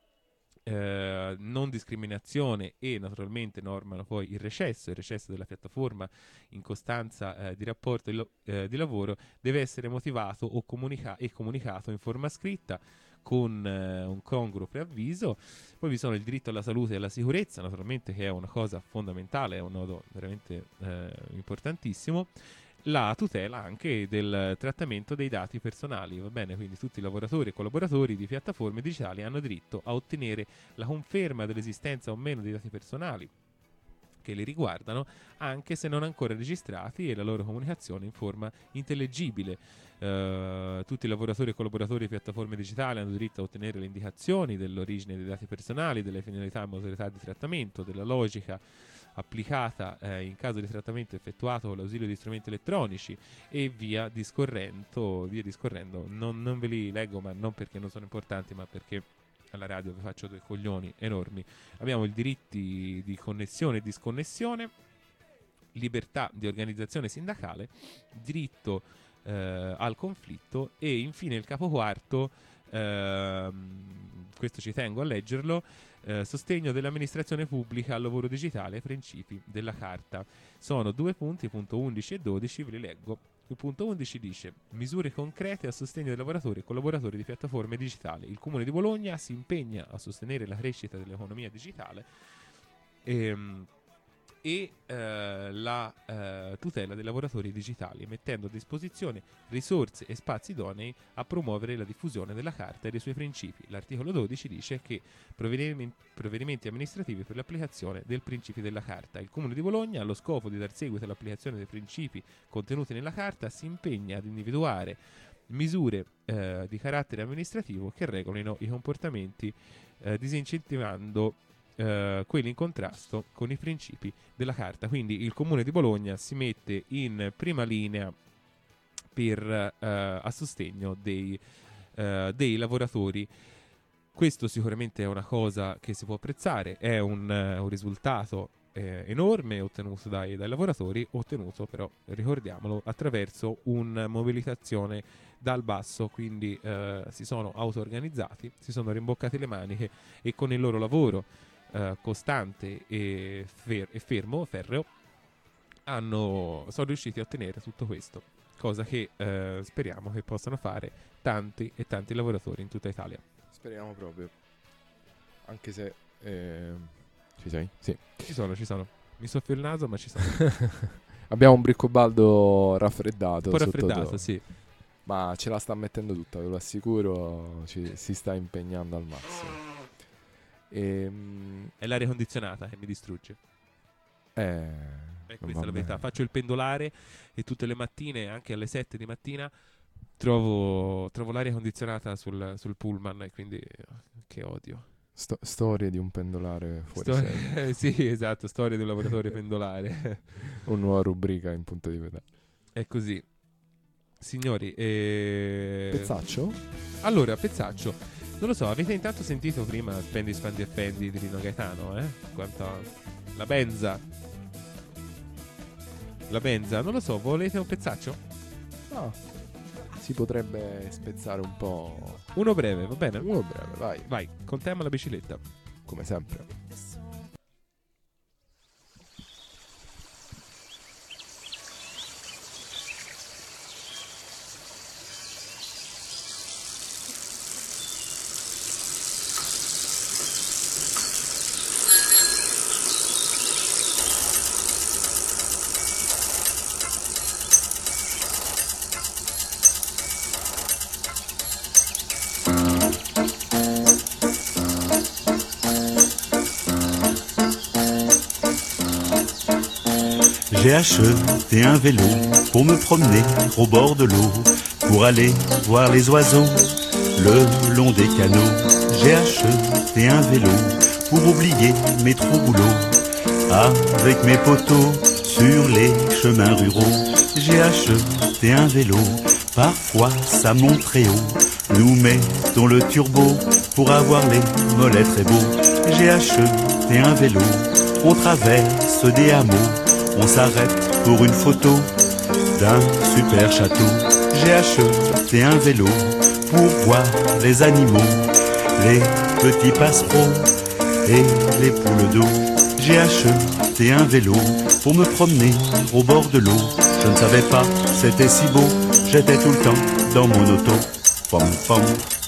Eh, non discriminazione e naturalmente normano poi il recesso. Il recesso della piattaforma in costanza eh, di rapporto di, lo- eh, di lavoro deve essere motivato o comunica- e comunicato in forma scritta con eh, un congruo preavviso. Poi vi sono il diritto alla salute e alla sicurezza, naturalmente, che è una cosa fondamentale, è un nodo veramente eh, importantissimo. La tutela anche del trattamento dei dati personali, va bene? Quindi tutti i lavoratori e collaboratori di piattaforme digitali hanno diritto a ottenere la conferma dell'esistenza o meno dei dati personali che li riguardano, anche se non ancora registrati, e la loro comunicazione in forma intellegibile. Uh, tutti i lavoratori e collaboratori di piattaforme digitali hanno diritto a ottenere le indicazioni dell'origine dei dati personali, delle finalità e modalità di trattamento, della logica applicata eh, in caso di trattamento effettuato con l'ausilio di strumenti elettronici, e via discorrendo, via discorrendo. Non, non ve li leggo, ma non perché non sono importanti, ma perché alla radio vi faccio due coglioni enormi. Abbiamo i diritti di connessione e disconnessione, libertà di organizzazione sindacale, diritto eh, al conflitto, e infine il capo quarto, ehm, questo ci tengo a leggerlo, eh, sostegno dell'amministrazione pubblica al lavoro digitale ai principi della Carta. Sono due punti, punto undici e dodici, ve li leggo. Il punto undici dice: misure concrete a sostegno dei lavoratori e collaboratori di piattaforme digitali. Il Comune di Bologna si impegna a sostenere la crescita dell'economia digitale ehm, e eh, la eh, tutela dei lavoratori digitali, mettendo a disposizione risorse e spazi idonei a promuovere la diffusione della Carta e dei suoi principi. L'articolo dodici dice che provvedimenti, provvedimenti amministrativi per l'applicazione del principi della Carta. Il Comune di Bologna, allo scopo di dar seguito all'applicazione dei principi contenuti nella Carta, si impegna ad individuare misure eh, di carattere amministrativo che regolino i comportamenti eh, disincentivando Uh, quelli in contrasto con i principi della Carta. Quindi il Comune di Bologna si mette in prima linea per, uh, a sostegno dei, uh, dei lavoratori. Questo sicuramente è una cosa che si può apprezzare, è un, uh, un risultato eh, enorme ottenuto dai, dai lavoratori, ottenuto però, ricordiamolo, attraverso una mobilitazione dal basso. Quindi uh, si sono auto-organizzati, si sono rimboccati le maniche e con il loro lavoro Uh, costante e, fer- e fermo, ferreo, hanno, sono riusciti a ottenere tutto questo, cosa che uh, speriamo che possano fare tanti e tanti lavoratori in tutta Italia. Speriamo proprio, anche se eh, ci sei? Sì, ci sono, ci sono. Mi soffio il naso, ma ci sono. Abbiamo un briccobaldo raffreddato, un po' raffreddato, sotto, sì, ma ce la sta mettendo tutta, ve lo assicuro. Ci, si sta impegnando al massimo. Ehm, è l'aria condizionata che mi distrugge. Eh, è questa la verità. Faccio il pendolare e tutte le mattine, anche alle sette di mattina, trovo, trovo l'aria condizionata sul, sul pullman, e quindi che odio. Sto- storie di un pendolare fuori Stor- serie. Sì, esatto, storia di un lavoratore pendolare. Una nuova rubrica in punto di pedale. È così. Signori, eh... Pezzaccio? Allora, pezzaccio. Non lo so, avete intanto sentito prima Spendi, Spandi e Fendi di Rino Gaetano, eh? Quanto a... La benza. La benza, non lo so, volete un pezzaccio? No. Si potrebbe spezzare un po'. Uno breve, va bene? Uno breve, vai. Vai, contiamo la bicicletta. Come sempre. J'ai acheté un vélo pour me promener au bord de l'eau, pour aller voir les oiseaux le long des canaux. J'ai acheté un vélo pour oublier mes trop boulots. Avec mes poteaux sur les chemins ruraux, j'ai acheté un vélo. Parfois ça monte très haut, nous mettons le turbo pour avoir les mollets très beaux. J'ai acheté un vélo, on traverse des hameaux, on s'arrête pour une photo d'un super château. J'ai acheté un vélo pour voir les animaux, les petits passereaux et les poules d'eau. J'ai acheté un vélo pour me promener au bord de l'eau. Je ne savais pas, c'était si beau, j'étais tout le temps dans mon auto. Pom pom.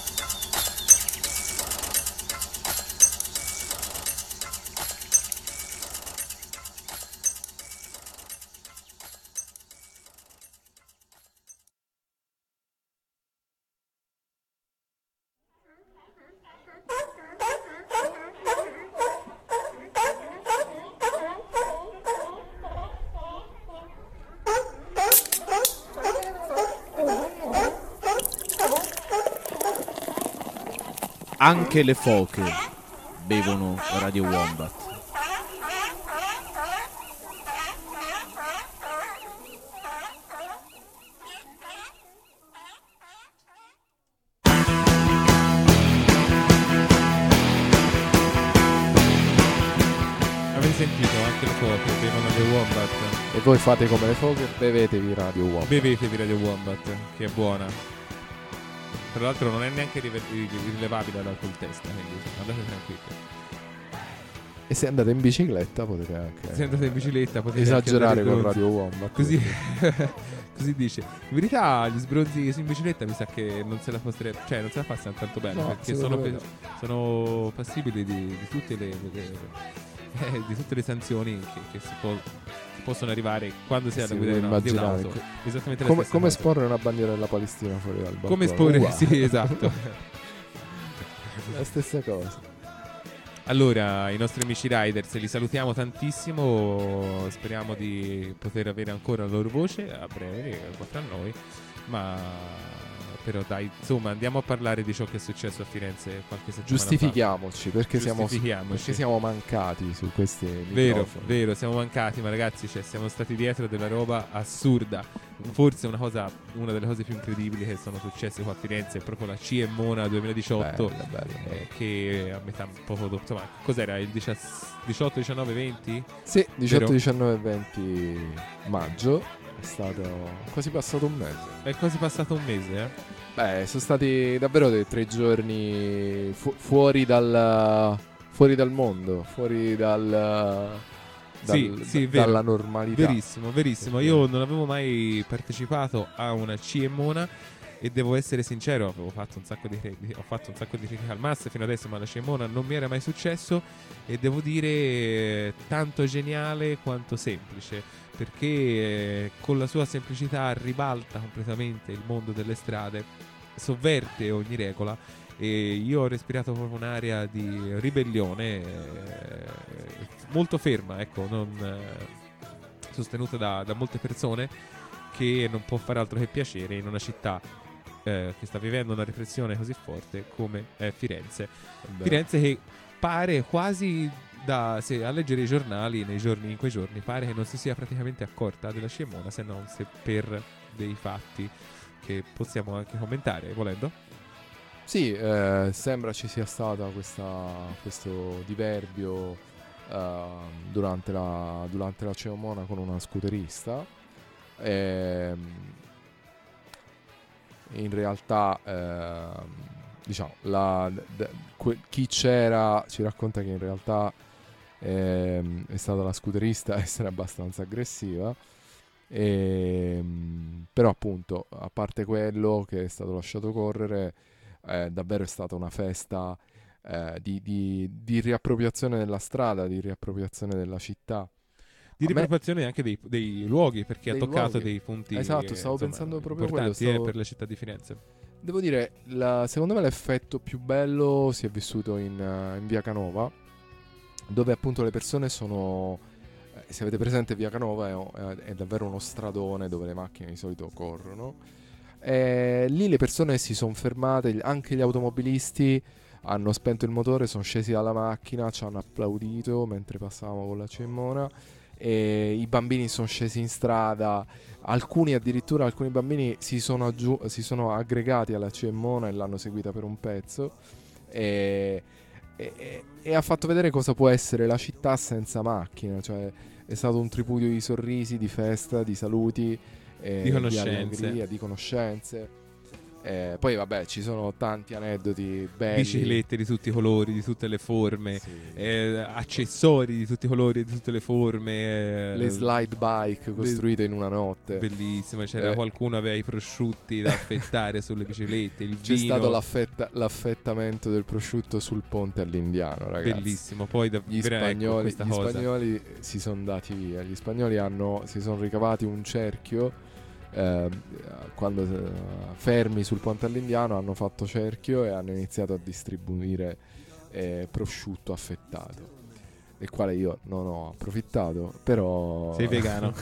Anche le foche bevono Radio Wombat. Avete sentito? Anche le foche bevono Radio Wombat. E voi fate come le foche, bevetevi Radio Wombat. Bevetevi Radio Wombat, che è buona. Tra l'altro non è neanche rive- rilevabile dall'alcol testa, quindi andate tranquilli. E se andate in bicicletta potete anche Se andate in bicicletta potete esagerare anche con andare Radio Wombat. Così, così dice. In verità gli sbronzi in bicicletta mi sa che non se la passerebbe, cioè non se la passano tanto bene, No, perché sono, secondo me pe- sono passibili di, di tutte le, le- eh, di tutte le sanzioni che, che si, può, si possono arrivare quando si è alla Sì, guida di, una- di immaginare. un'auto. Esattamente la Come, stessa come cosa. esporre una bandiera della Palestina fuori dal balcone. Come esporre, Uguale. sì, esatto. La stessa cosa. Allora, i nostri amici riders li salutiamo tantissimo, speriamo di poter avere ancora la loro voce a breve qua tra noi, ma però dai, insomma, andiamo a parlare di ciò che è successo a Firenze qualche settimana Giustifichiamoci perché siamo, Giustifichiamoci. perché siamo mancati su questi fa. Vero, microfoni. vero, siamo mancati, ma ragazzi, cioè, siamo stati dietro della roba assurda. Forse una cosa, una delle cose più incredibili che sono successe qua a Firenze è proprio la C E Mona duemiladiciotto. Bella, bella. Eh, che a metà poco dopo, ma cos'era il diciotto, diciannove, venti? Sì, diciotto, Vero? diciannove e venti maggio. È stato quasi passato un mese. È quasi passato un mese, eh? Beh, sono stati davvero dei tre giorni fu- fuori dal fuori dal mondo, fuori dal, dal Sì, sì, da- vero. dalla normalità. Verissimo, verissimo. Io non avevo mai partecipato a una C E Mona e devo essere sincero, avevo fatto un sacco di ho fatto un sacco di critiche al Master fino adesso, ma la C E Mona non mi era mai successo e devo dire eh, tanto geniale quanto semplice, perché eh, con la sua semplicità ribalta completamente il mondo delle strade, sovverte ogni regola. E io ho respirato proprio un'area di ribellione eh, molto ferma, ecco, non, eh, sostenuta da, da molte persone, che non può fare altro che piacere in una città eh, che sta vivendo una repressione così forte come è Firenze. Beh. Firenze che pare quasi, da, se a leggere i giornali nei giorni, in quei giorni, pare che non si sia praticamente accorta della C E Mona, se non se per dei fatti che possiamo anche commentare volendo. Sì, eh, sembra ci sia stata questa, questo diverbio eh, durante la, durante la C E Mona con una scooterista. Ehm, in realtà, ehm, diciamo, la, d- que- chi c'era ci racconta che in realtà ehm, è stata la scooterista a essere abbastanza aggressiva. Ehm, però appunto, a parte quello che è stato lasciato correre, eh, davvero è stata una festa eh, di, di, di riappropriazione della strada, di riappropriazione della città. Di A me- riappropriazione anche dei, dei luoghi, perché Dei ha toccato luoghi. dei punti Esatto, eh, stavo insomma, pensando proprio a quello, importanti eh, stavo- per la città di Firenze. Devo dire, la- secondo me l'effetto più bello si è vissuto in, eh, in Via Canova, dove appunto le persone sono... eh, se avete presente Via Canova è, è- è davvero uno stradone dove le macchine di solito corrono. E lì le persone si sono fermate, gli- anche gli automobilisti hanno spento il motore, sono scesi dalla macchina, ci hanno applaudito mentre passavamo con la Cemmona, e i bambini sono scesi in strada, alcuni addirittura, alcuni bambini si sono, aggiu- si sono aggregati alla Cemmona e l'hanno seguita per un pezzo, e, e, e ha fatto vedere cosa può essere la città senza macchina, cioè è stato un tripudio di sorrisi, di festa, di saluti, eh, Di conoscenze. di allegria, di conoscenze. Eh, poi vabbè, ci sono tanti aneddoti belli. Biciclette di tutti i colori, di tutte le forme, Sì. eh, accessori di tutti i colori e di tutte le forme, eh, Le slide bike costruite in una notte. bellissime. C'era Eh. qualcuno aveva i prosciutti da affettare sulle biciclette, il C'è vino. stato l'affetta- l'affettamento del prosciutto sul ponte all'Indiano, ragazzi. Bellissimo. Poi da Gli vera, ecco, spagnoli, questa gli cosa. spagnoli si sono dati via. Gli spagnoli hanno, si sono ricavati un cerchio. eh, quando eh, fermi sul ponte all'Indiano hanno fatto cerchio e hanno iniziato a distribuire eh, prosciutto affettato, del quale io non ho approfittato, però Sei vegano.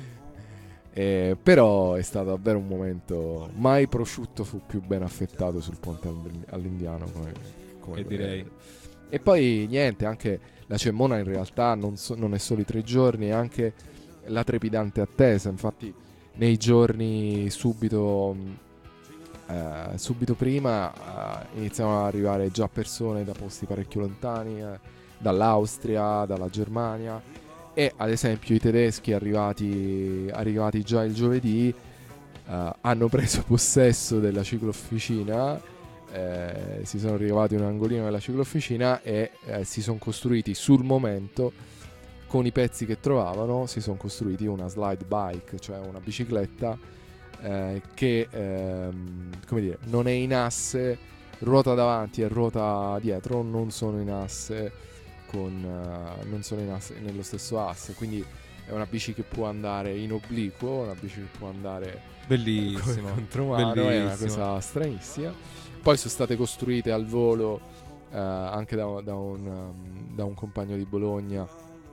Eh, però è stato davvero un momento. Mai prosciutto fu più ben affettato sul ponte all- all'Indiano come, come E quello. direi. E poi niente, anche la Cemmona in realtà non, so- non è solo i tre giorni, è anche la trepidante attesa. Infatti nei giorni subito mh, eh, subito prima eh, iniziano ad arrivare già persone da posti parecchio lontani, eh, dall'Austria, dalla Germania, e ad esempio i tedeschi arrivati, arrivati già il giovedì eh, hanno preso possesso della ciclofficina, eh, si sono ritrovati in un angolino della ciclofficina e eh, si sono costruiti sul momento, con i pezzi che trovavano, si sono costruiti una slide bike, cioè una bicicletta eh, che ehm, come dire, non è in asse, ruota davanti e ruota dietro non sono in asse con uh, non sono in asse, nello stesso asse, quindi è una bici che può andare in obliquo, una bici che può andare Bellissimo. contromano, è una Bellissimo. cosa stranissima. Poi sono state costruite al volo uh, anche da, da, un, um, da un compagno di Bologna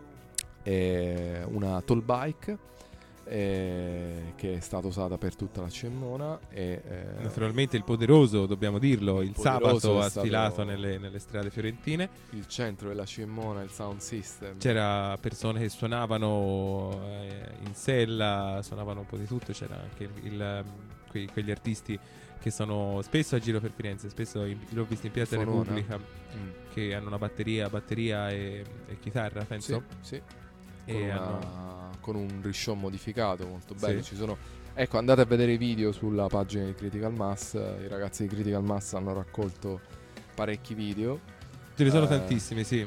eh, una tall bike eh, che è stata usata per tutta la Cemmona e eh, Naturalmente il Poderoso, dobbiamo dirlo, il, Il Poderoso sabato è ha stato- sfilato nelle, nelle strade fiorentine. il centro della Cemmona, il sound system. C'era persone che suonavano eh, in sella, suonavano un po' di tutto. C'era anche il, il, quei- quegli artisti che sono spesso a giro per Firenze, spesso in- l'ho visto in Piazza Fonona. Repubblica, Mm. che hanno una batteria, batteria e, e chitarra, penso. Sì, sì. E Con, una- hanno- con un rishow modificato molto bello. Sì. Ci sono, ecco, andate a vedere i video sulla pagina di Critical Mass. I ragazzi di Critical Mass hanno raccolto parecchi video Ce ne sono eh, tantissimi, sì.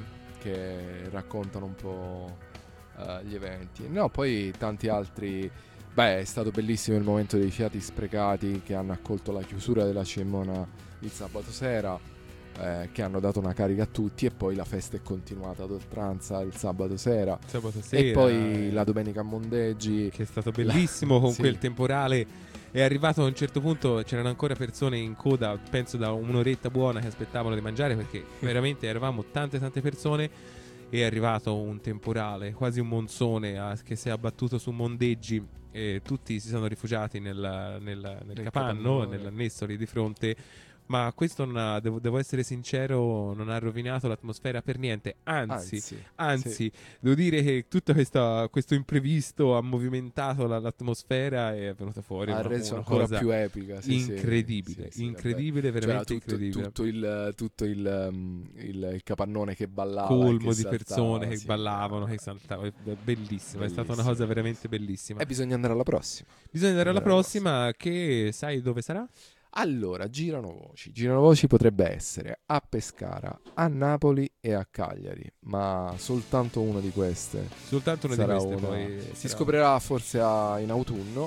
che raccontano un po' eh, gli eventi. No, poi tanti altri. Beh, è stato bellissimo il momento dei fiati sprecati che hanno accolto la chiusura della Cemmona il sabato sera, eh, che hanno dato una carica a tutti, e poi la festa è continuata ad oltranza il sabato sera. Sabato sera, E poi eh, la domenica a Mondeggi, che è stato bellissimo con sì. quel temporale. È arrivato a un certo punto, c'erano ancora persone in coda, penso da un'oretta buona, che aspettavano di mangiare, perché veramente eravamo tante tante persone. È arrivato un temporale, quasi un monsone, ah, che si è abbattuto su Mondeggi, e tutti si sono rifugiati nel, nel- nel Nel capanno, capannone. nell'annesso lì di fronte. Ma questo non ha- devo, devo essere sincero, non ha rovinato l'atmosfera per niente. Anzi, anzi, Anzi, sì. devo dire che tutto questa- questo imprevisto ha movimentato la- l'atmosfera e è venuta fuori ha una, reso una ancora cosa più epica. Sì, sì, incredibile, sì, sì, incredibile, davvero. veramente C'era tutto, incredibile. tutto il, tutto il, um, il- il capannone che ballava, e Colmo che di saltava, persone che sì. ballavano, che saltavano. È bellissimo, è stata una Bellissimo. cosa veramente bellissima. E bisogna andare alla prossima. Bisogna andare alla andare alla prossima, che sai dove sarà? Allora, girano voci. Girano voci potrebbe essere a Pescara, a Napoli e a Cagliari, ma soltanto una di queste Soltanto una sarà di queste una- poi Si sarà- scoprirà forse a- in autunno,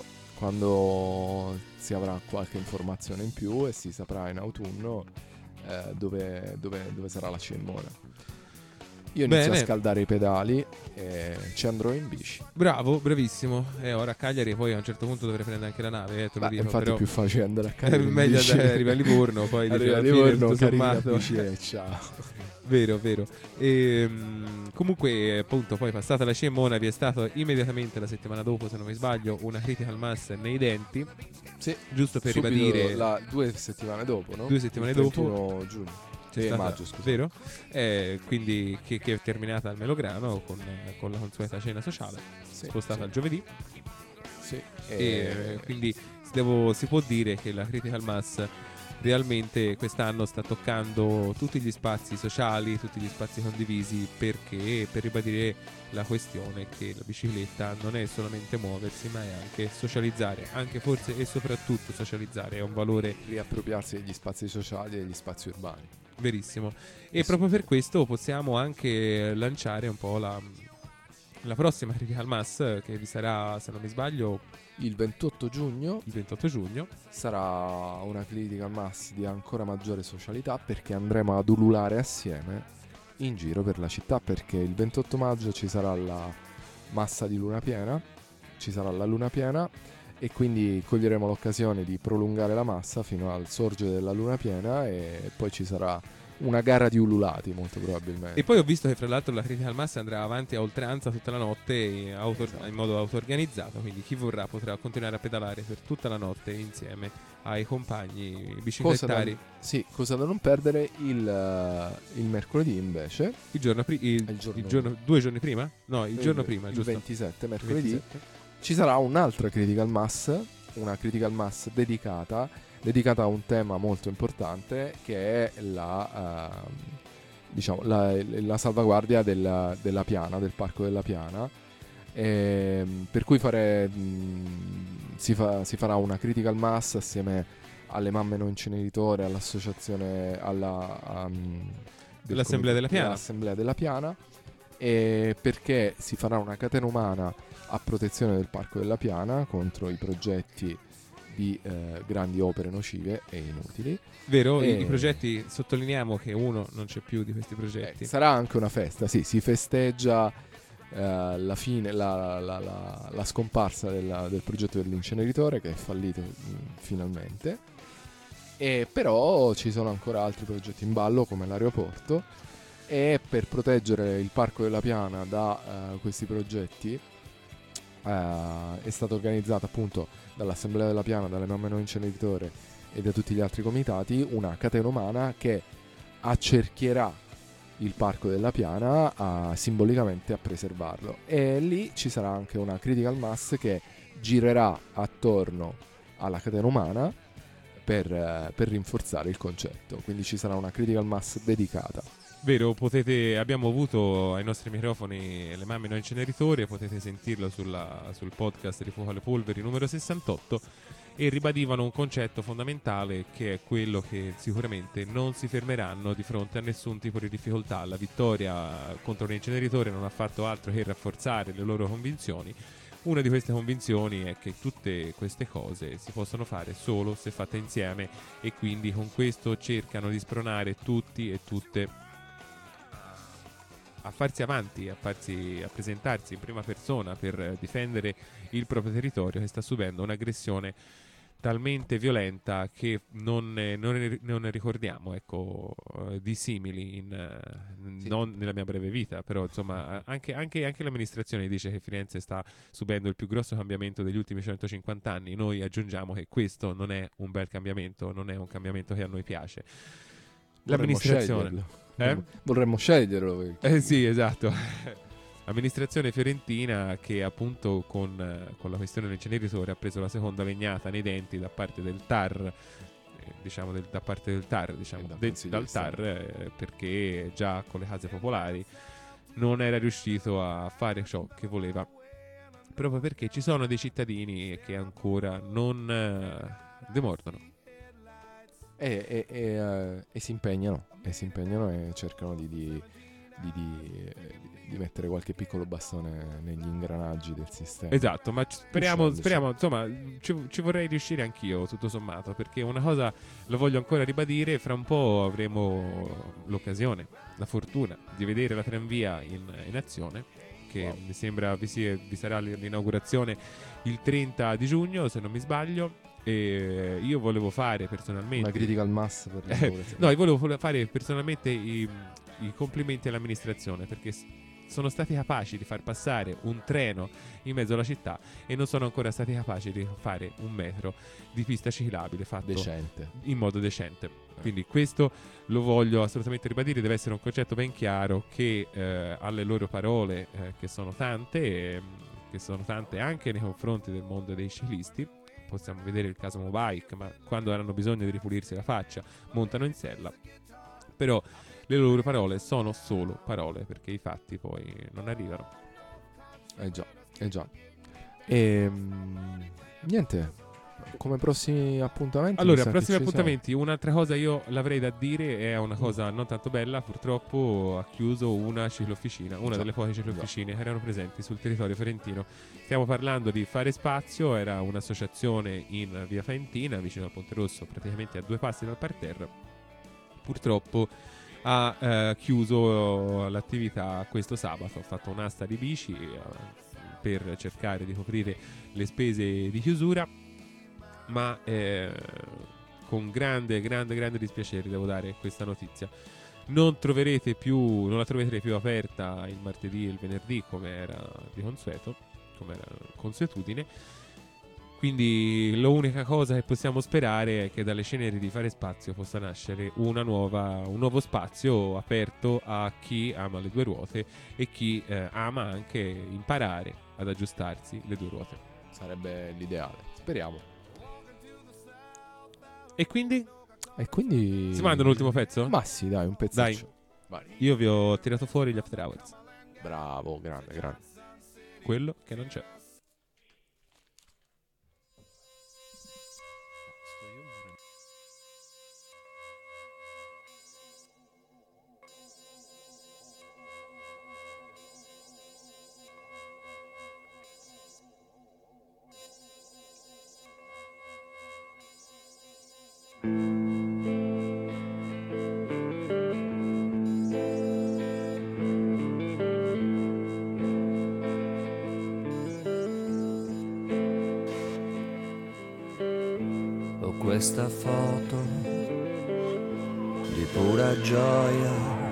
quando si avrà qualche informazione in più e si saprà in autunno eh, dove, dove- dove sarà la Cemmona. Io inizio Bene. a scaldare i pedali e ci andrò in bici. Bravo, bravissimo. E ora a Cagliari poi a un certo punto dovrei prendere anche la nave, eh, te lo Ma dico, infatti però è più facile andare a è Cagliari in meglio bici. andare- arriva a Livorno, poi dice arriva a alla fine, Livorno, tutto carica la sommato. bici e ciao. Vero, vero. E, mm, comunque, appunto, poi passata la Cemmona vi è stato immediatamente la settimana dopo, se non mi sbaglio, una Critical Mass nei denti. Sì, Giusto per subito ribadire, la- due settimane dopo, no? Due settimane Il dopo. trentuno giugno. C'è Eh, stata- maggio, scusa. vero? Eh, quindi che, che è terminata al Melograno con, con la consueta cena sociale, Sì, spostata sì. al giovedì. Sì. E E- quindi devo- si può dire che la Critical Mass realmente quest'anno sta toccando tutti gli spazi sociali, tutti gli spazi condivisi, perché per ribadire la questione che la bicicletta non è solamente muoversi, ma è anche socializzare, anche forse e soprattutto socializzare, è un valore riappropriarsi degli spazi sociali e degli spazi urbani. verissimo. E Eh sì. proprio per questo possiamo anche lanciare un po' la, la prossima Critical Mass, che vi sarà, se non mi sbaglio, Il ventotto giugno il ventotto giugno. sarà una critical mass di ancora maggiore socialità, perché andremo ad ululare assieme in giro per la città, perché il ventotto maggio ci sarà la massa di luna piena, ci sarà la luna piena e quindi coglieremo l'occasione di prolungare la massa fino al sorgere della luna piena e poi ci sarà una gara di ululati molto probabilmente. E poi ho visto che fra l'altro la Critical Mass andrà avanti a oltranza tutta la notte in, auto- Esatto. in modo auto-organizzato, quindi chi vorrà potrà continuare a pedalare per tutta la notte insieme ai compagni Cosa da, biciclettari. sì, cosa da non perdere il, eh, il mercoledì invece, Il giorno, pri- il- Il giorno- il giorno- due giorni prima? No, il giorno prima, il giusto? ventisette, mercoledì, ventisette. ci sarà un'altra critical mass, una critical mass dedicata dedicata a un tema molto importante, che è la ehm, diciamo la, la salvaguardia della, della piana, del parco della piana. Ehm, per cui fare mh, si, fa- si farà una critical mass assieme alle mamme no inceneritore, all'associazione, alla um, del L'Assemblea comitato- della Piana. dell'Assemblea della Piana, e perché si farà una catena umana a protezione del parco della Piana contro i progetti di eh, grandi opere nocive e inutili. Vero? I, E- i progetti, sottolineiamo che uno non c'è più di questi Eh, progetti. sarà anche una festa, sì, si festeggia eh, la fine, la, la- la- la scomparsa della- del progetto dell'inceneritore, che è fallito mh, finalmente. E però ci sono ancora altri progetti in ballo, come l'aeroporto, e per proteggere il parco della Piana da eh, questi progetti eh, è stata organizzata appunto dall'Assemblea della Piana, dalle mamme no inceneritore e da tutti gli altri comitati una catena umana che accerchierà il parco della Piana a, simbolicamente a preservarlo, e lì ci sarà anche una critical mass che girerà attorno alla catena umana per, eh, per rinforzare il concetto, quindi ci sarà una critical mass dedicata. Vero, potete, abbiamo avuto ai nostri microfoni le mamme no inceneritori, potete sentirlo sulla- sul podcast di Fuoco alle Polveri numero sessantotto, e ribadivano un concetto fondamentale, che è quello che sicuramente non si fermeranno di fronte a nessun tipo di difficoltà. La vittoria contro l'inceneritore non ha fatto altro che rafforzare le loro convinzioni. Una di queste convinzioni è che tutte queste cose si possono fare solo se fatte insieme, e quindi con questo cercano di spronare tutti e tutte a farsi avanti, a, farsi, a presentarsi in prima persona per difendere il proprio territorio, che sta subendo un'aggressione talmente violenta che non ne, non ne- non ne ricordiamo, ecco, eh, di simili in, eh, Sì. non nella mia breve vita, però insomma anche, anche- anche l'amministrazione dice che Firenze sta subendo il più grosso cambiamento degli ultimi centocinquanta anni. Noi aggiungiamo che questo non è un bel cambiamento, non è un cambiamento che a noi piace. L'amministrazione, Vorremmo eh? sceglierlo. Vorremmo sceglierlo. Eh sì, esatto. Amministrazione fiorentina che appunto con, eh, con la questione dell'inceneritore ha preso la seconda legnata nei denti da parte del T A R, eh, diciamo del- da parte del T A R, diciamo, E dal de- Consiglio dal di T A R, eh, perché già con le case popolari non era riuscito a fare ciò che voleva, proprio perché ci sono dei cittadini che ancora non eh, demordono. E, e- e, eh, e si impegnano, e si impegnano e cercano di, di- di- di- eh, di mettere qualche piccolo bastone negli ingranaggi del sistema. Esatto, ma c- speriamo, Pushandoci. speriamo insomma, ci, ci vorrei riuscire anch'io, tutto sommato, perché una cosa lo voglio ancora ribadire: fra un po' avremo l'occasione, la fortuna di vedere la tranvia in, in azione, che Wow. mi sembra vi, sia- vi sarà l'inaugurazione il trenta di giugno, se non mi sbaglio, e io volevo fare personalmente... Una critical mass per Eh, no, io volevo fare personalmente i, i complimenti all'amministrazione, perché s- sono stati capaci di far passare un treno in mezzo alla città e non sono ancora stati capaci di fare un metro di pista ciclabile fatto Decente. in modo decente. Quindi questo lo voglio assolutamente ribadire, deve essere un concetto ben chiaro che eh, alle loro parole, eh, che sono tante, eh, che sono tante anche nei confronti del mondo dei ciclisti. Possiamo vedere il caso Mobike, ma quando hanno bisogno di ripulirsi la faccia montano in sella. Però le loro parole sono solo parole, perché i fatti poi non arrivano. Eh già, eh già. E niente, come prossimi appuntamenti? Allora, mi sa prossimi che ci appuntamenti, un'altra cosa io l'avrei da dire, è una cosa non tanto bella, purtroppo ha chiuso una ciclofficina, una Già, delle poche ciclofficine che erano presenti sul territorio fiorentino. Stiamo parlando di Fare Spazio, era un'associazione in via Faentina, vicino al Ponte Rosso, praticamente a due passi dal parterre. Purtroppo ha eh, chiuso l'attività questo sabato, ha fatto un'asta di bici eh, per cercare di coprire le spese di chiusura, ma eh, con grande, grande, grande dispiacere devo dare questa notizia. Non troverete più, non la troverete più aperta il martedì e il venerdì come era di consueto, come era consuetudine. Quindi l'unica cosa che possiamo sperare è che dalle ceneri di Fare Spazio possa nascere una nuova, un nuovo spazio aperto a chi ama le due ruote e chi eh, ama anche imparare ad aggiustarsi le due ruote. Sarebbe l'ideale, speriamo. E quindi? E quindi Si manda un ultimo pezzo? Ma sì, dai, un pezzaccio. Dai. Io vi ho tirato fuori gli After Hours. Bravo, grande, grande. Quello che non c'è. Questa foto di pura gioia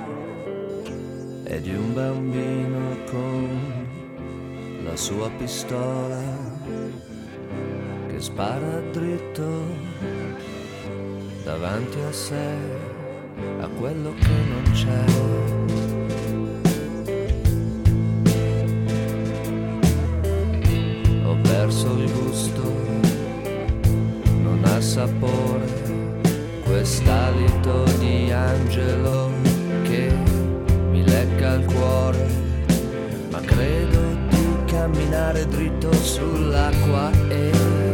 è di un bambino con la sua pistola che spara dritto davanti a sé a quello che non c'è. Ho perso il gusto, sapore, quest'alito di angelo che mi lecca il cuore, ma credo di camminare dritto sull'acqua e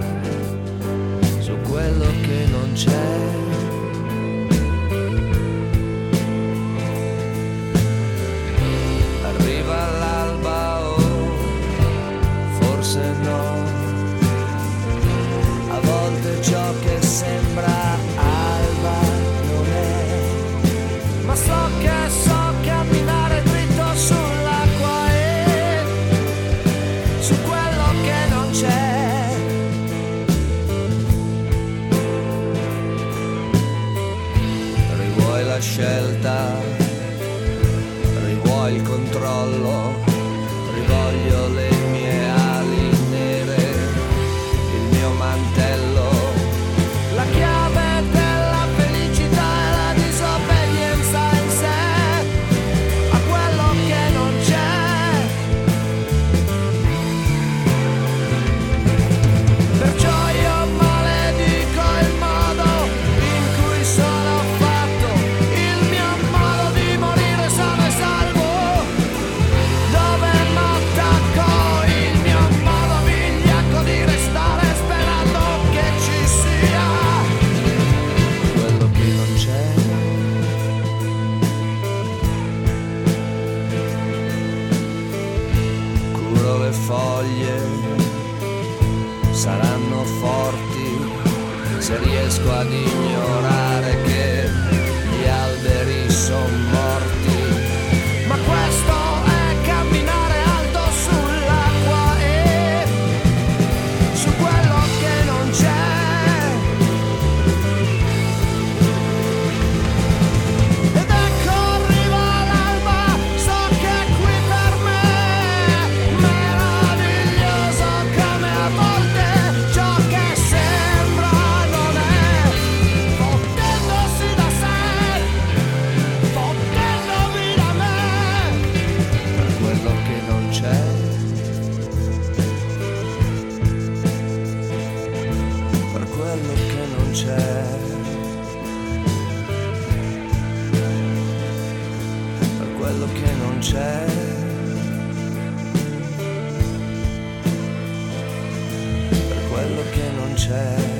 su quello che non c'è. Arriva l'alba o forse no, a volte ciò che sembra alba non è, ma so che so camminare dritto sull'acqua e su quello che non c'è. Rivuoi la scelta, rivuoi il controllo, rivoglio le mie ali nere, il mio mantello, la chiave della felicità e la disobbedienza in sé a quello che non c'è. Perciò io maledico il modo in cui sono fatto, il mio modo di morire sano e salvo, dove m'attacco, il mio modo vigliacco di restare sperando che ci sia quello che non c'è. Curo le foglie, saranno forti se riesco ad ignorare che gli alberi sono morti, ma questo è camminare alto sull'acqua e su quello che non c'è. Ed ecco arriva l'alba, so che qui per c'è, per quello che non c'è, per quello che non c'è.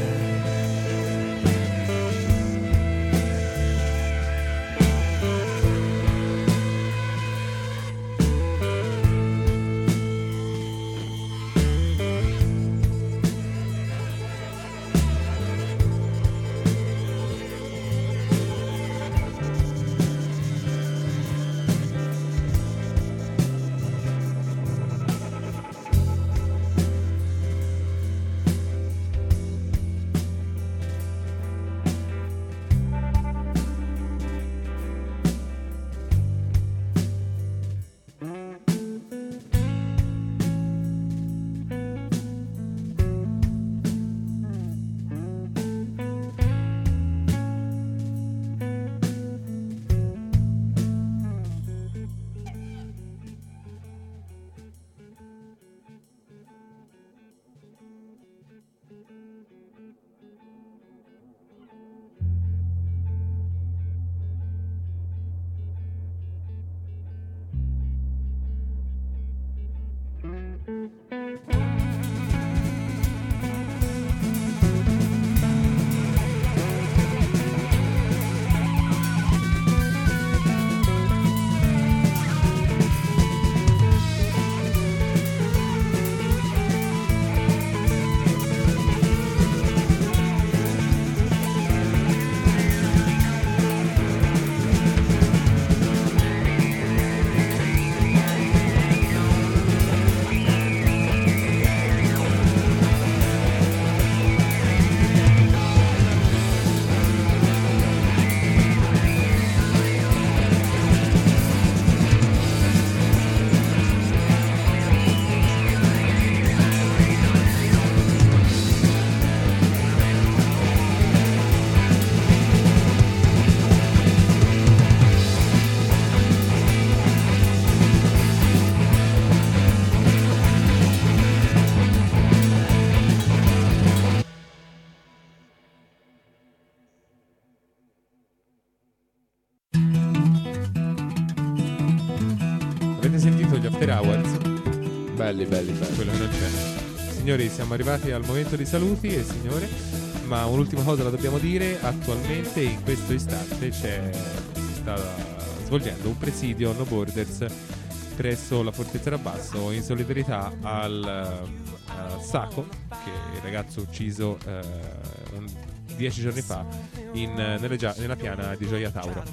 Belli, belli, belli. Quello che non c'è. Signori, siamo arrivati al momento dei saluti e signore, ma un'ultima cosa la dobbiamo dire. Attualmente in questo istante c'è, si sta svolgendo un presidio No Borders presso la Fortezza Rabasso in solidarietà al uh, Sacco, che è il ragazzo ucciso uh, un, dieci giorni fa in, nelle gia- nella piana di Gioia Tauro,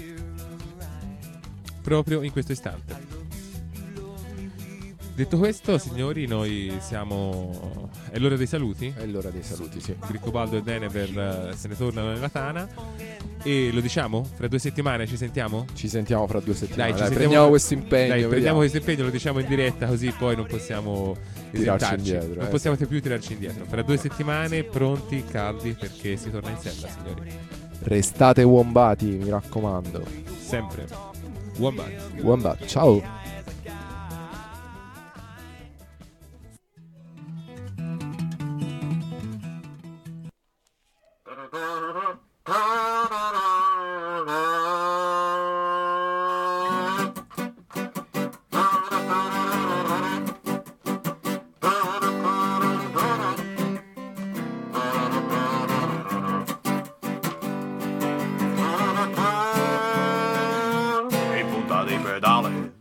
proprio in questo istante. Detto questo, signori, noi siamo... È l'ora dei saluti? È l'ora dei saluti, sì. Griccobaldo e Denever uh, se ne tornano nella tana. E lo diciamo? Fra due settimane ci sentiamo? Ci sentiamo fra due settimane. Dai, Dai, ci prendiamo fra... questo impegno. Dai, vediamo. prendiamo questo impegno, lo diciamo in diretta, così poi non possiamo tirarci esentarci. indietro. Non eh, possiamo sì. più tirarci indietro. Fra due settimane, pronti, caldi, perché si torna in sella, signori. Restate wombati, mi raccomando. Sempre. Wombat. Wombat, ciao. E punta dei pedali